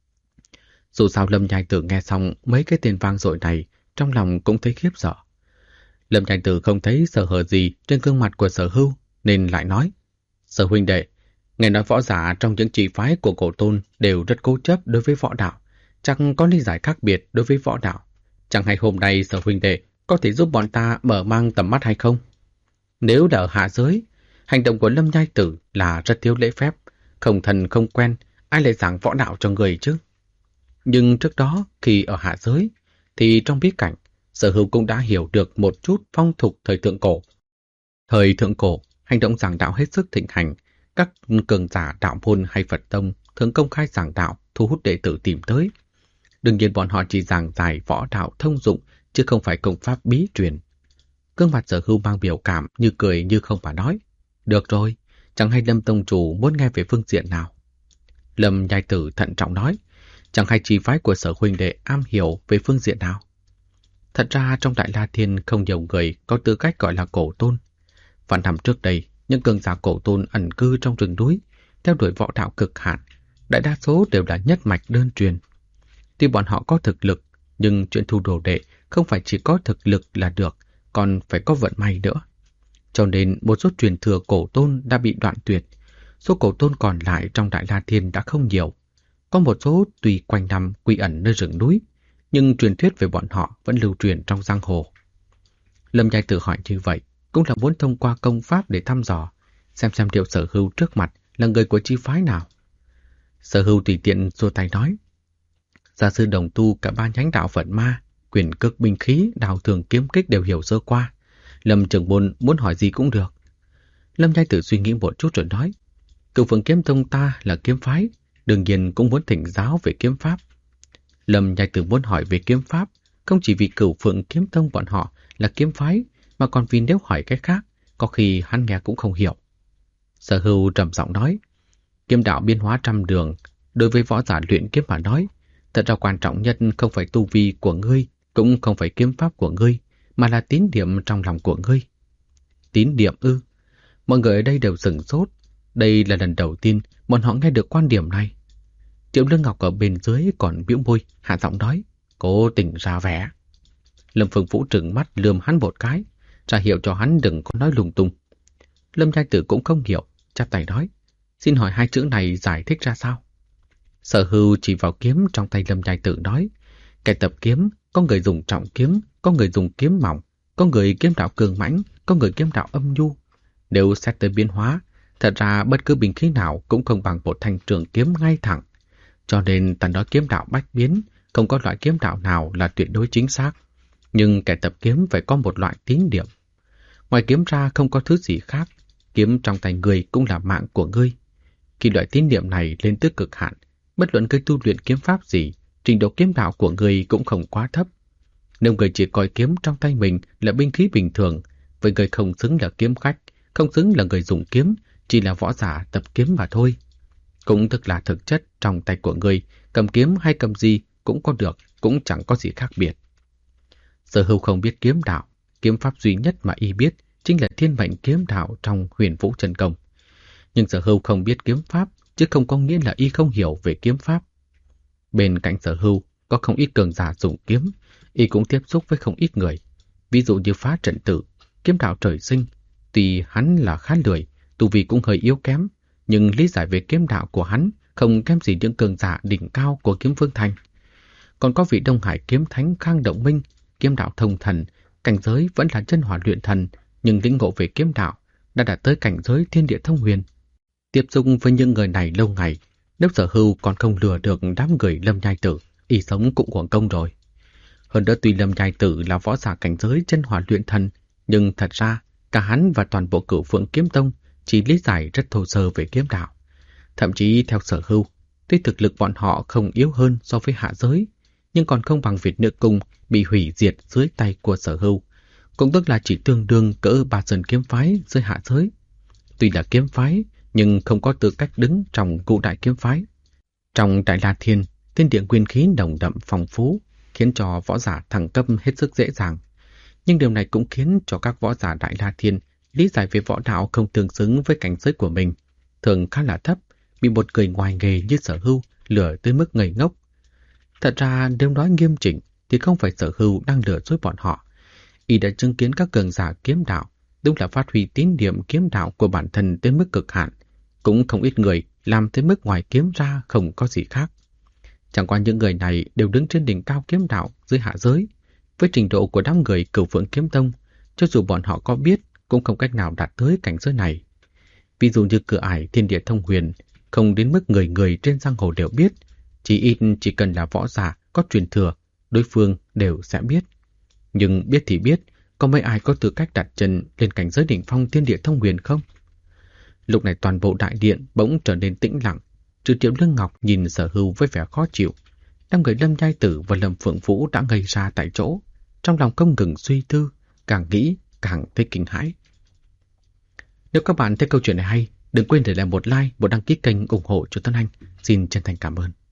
Dù sao Lâm Nhai Tử nghe xong mấy cái tên vang dội này, trong lòng cũng thấy khiếp sợ. Lâm Nhai Tử không thấy sở hở gì trên gương mặt của Sở Hưu, nên lại nói, Sở huynh đệ, nghe nói võ giả trong những chỉ phái của cổ tôn đều rất cố chấp đối với võ đạo, chẳng có lý giải khác biệt đối với võ đạo. Chẳng hay hôm nay Sở huynh đệ có thể giúp bọn ta mở mang tầm mắt hay không? Nếu đã ở hạ giới, hành động của Lâm Nhai Tử là rất thiếu lễ phép, không thân không quen, ai lại giảng võ đạo cho người chứ? Nhưng trước đó, khi ở hạ giới, thì trong bí cảnh, Sở Hưu cũng đã hiểu được một chút phong tục thời thượng cổ. Thời thượng cổ, hành động giảng đạo hết sức thịnh hành, các cường giả đạo môn hay Phật tông thường công khai giảng đạo, thu hút đệ tử tìm tới. Đương nhiên bọn họ chỉ giảng giải võ đạo thông dụng, chứ không phải công pháp bí truyền. Gương mặt Sở Hưu mang biểu cảm, như cười như không mà nói. Được rồi, chẳng hay Lâm tông chủ muốn nghe về phương diện nào. Lâm Nhai Tử thận trọng nói, chẳng hay chi phái của Sở huynh đệ am hiểu về phương diện nào. Thật ra trong Đại La Thiên không nhiều người có tư cách gọi là cổ tôn. Vạn năm trước đây, những cường giả cổ tôn ẩn cư trong rừng núi, theo đuổi võ đạo cực hạn, đại đa số đều là nhất mạch đơn truyền. Tuy bọn họ có thực lực, nhưng chuyện thu đồ đệ không phải chỉ có thực lực là được, còn phải có vận may nữa. Cho nên một số truyền thừa cổ tôn đã bị đoạn tuyệt, số cổ tôn còn lại trong Đại La Thiên đã không nhiều. Có một số tùy quanh năm quy ẩn nơi rừng núi, nhưng truyền thuyết về bọn họ vẫn lưu truyền trong giang hồ. Lâm Nhai Tử hỏi như vậy cũng là muốn thông qua công pháp để thăm dò, xem liệu Sở Hưu trước mặt là người của chi phái nào. Sở Hưu tùy tiện xua tay nói, gia sư đồng tu cả ba nhánh đạo Phật Ma, quyền cực binh khí, đào thường kiếm kích đều hiểu sơ qua. Lâm trưởng môn muốn hỏi gì cũng được. Lâm Nhai Tử suy nghĩ một chút rồi nói, Cửu Phượng Kiếm Tông ta là kiếm phái, đương nhiên cũng muốn thỉnh giáo về kiếm pháp. Lâm Nhai Tử muốn hỏi về kiếm pháp, không chỉ vì Cửu Phượng Kiếm Tông bọn họ là kiếm phái, mà còn vì nếu hỏi cái khác, có khi hắn nghe cũng không hiểu. Sở Hưu trầm giọng nói, kiếm đạo biến hóa trăm đường, đối với võ giả luyện kiếm mà nói, thật ra quan trọng nhất không phải tu vi của ngươi, cũng không phải kiếm pháp của ngươi, mà là tín niệm trong lòng của ngươi. Tín niệm ư? Mọi người ở đây đều sửng sốt. Đây là lần đầu tiên bọn họ nghe được quan điểm này. Triệu Lương Ngọc ở bên dưới còn bĩu môi, hạ giọng nói, cố tình ra vẻ. Lâm Phương Vũ trừng mắt lườm hắn một cái, ra hiệu cho hắn đừng có nói lung tung. Lâm Nhai Tử cũng không hiểu, chắp tay nói, Xin hỏi hai chữ này giải thích ra sao? Sở Hưu chỉ vào kiếm trong tay Lâm Nhai Tử nói, kẻ tập kiếm, có người dùng trọng kiếm, có người dùng kiếm mỏng, có người kiếm đạo cường mãnh, có người kiếm đạo âm nhu. Nếu xét tới biến hóa, thật ra bất cứ binh khí nào cũng không bằng một thanh trường kiếm ngay thẳng. Cho nên ta nói kiếm đạo bách biến, không có loại kiếm đạo nào là tuyệt đối chính xác. Nhưng kẻ tập kiếm phải có một loại tín niệm. Ngoài kiếm ra không có thứ gì khác, kiếm trong tay ngươi cũng là mạng của ngươi. Khi loại tín niệm này lên tới cực hạn, bất luận ngươi tu luyện kiếm pháp gì, trình độ kiếm đạo của ngươi cũng không quá thấp. Nếu người chỉ coi kiếm trong tay mình là binh khí bình thường, với người không xứng là kiếm khách, không xứng là người dùng kiếm, chỉ là võ giả tập kiếm mà thôi. Cũng tức là thực chất trong tay của người, cầm kiếm hay cầm gì cũng có được, cũng chẳng có gì khác biệt. Sở Hưu không biết kiếm đạo, kiếm pháp duy nhất mà y biết chính là thiên mệnh kiếm đạo trong Huyền Vũ Chân Công. Nhưng Sở Hưu không biết kiếm pháp, chứ không có nghĩa là y không hiểu về kiếm pháp. Bên cạnh Sở Hưu có không ít cường giả dùng kiếm, y cũng tiếp xúc với không ít người. Ví dụ như Phá Trận Tử, kiếm đạo trời sinh, tuy hắn là khá lười, tu vi cũng hơi yếu kém, nhưng lý giải về kiếm đạo của hắn không kém gì những cường giả đỉnh cao của kiếm Vương Thành. Còn có vị Đông Hải kiếm thánh Khang Động Minh, kiếm đạo thông thần, cảnh giới vẫn là chân hỏa luyện thần, nhưng lĩnh ngộ về kiếm đạo đã đạt tới cảnh giới thiên địa thông huyền. Tiếp xúc với những người này lâu ngày, nếu Sở Hưu còn không lừa được đám người Lâm Nhai Tử, y sống cũng uổng công rồi. Hơn nữa tuy Lâm Nhai Tử là võ giả cảnh giới chân hỏa luyện thần, nhưng thật ra cả hắn và toàn bộ Cửu Phượng Kiếm Tông chỉ lý giải rất thô sơ về kiếm đạo. Thậm chí theo Sở Hưu, tuy thực lực bọn họ không yếu hơn so với hạ giới, nhưng còn không bằng Việt Nữ Cung bị hủy diệt dưới tay của Sở Hưu, cũng tức là chỉ tương đương cỡ Ba Sơn kiếm phái dưới hạ giới. Tuy là kiếm phái, nhưng không có tư cách đứng trong Ngũ Đại kiếm phái. Trong Đại La Thiên, thiên địa nguyên khí nồng đậm phong phú, khiến cho võ giả thăng cấp hết sức dễ dàng. Nhưng điều này cũng khiến cho các võ giả Đại La Thiên lý giải về võ đạo không tương xứng với cảnh giới của mình, thường khá là thấp, bị một người ngoài nghề như Sở Hưu lừa tới mức ngây ngốc. Thật ra nếu nói nghiêm chỉnh thì không phải Sở Hưu đang lừa dối bọn họ. Y đã chứng kiến các cường giả kiếm đạo đúng là phát huy tín niệm kiếm đạo của bản thân đến mức cực hạn, cũng không ít người làm tới mức ngoài kiếm ra không có gì khác. Chẳng qua những người này đều đứng trên đỉnh cao kiếm đạo dưới hạ giới. Với trình độ của đám người Cửu Phượng Kiếm Tông, cho dù bọn họ có biết cũng không cách nào đạt tới cảnh giới này. Ví dụ như cửa ải thiên địa thông huyền, không đến mức người người trên giang hồ đều biết, chỉ cần là võ giả có truyền thừa, đối phương đều sẽ biết. Nhưng biết thì biết, có mấy ai có tư cách đặt chân lên cảnh giới đỉnh phong thiên địa thông huyền không? Lúc này toàn bộ đại điện bỗng trở nên tĩnh lặng, trừ Triệu Lương Ngọc nhìn Sở Hưu với vẻ khó chịu. Đám người Lâm Nhai Tử và Lâm Phượng Vũ đã ngây ra tại chỗ, trong lòng không ngừng suy tư, càng nghĩ càng thấy kinh hãi. Nếu các bạn thấy câu chuyện này hay, đừng quên để lại một like, một đăng ký kênh ủng hộ cho Tuấn Anh. Xin chân thành cảm ơn.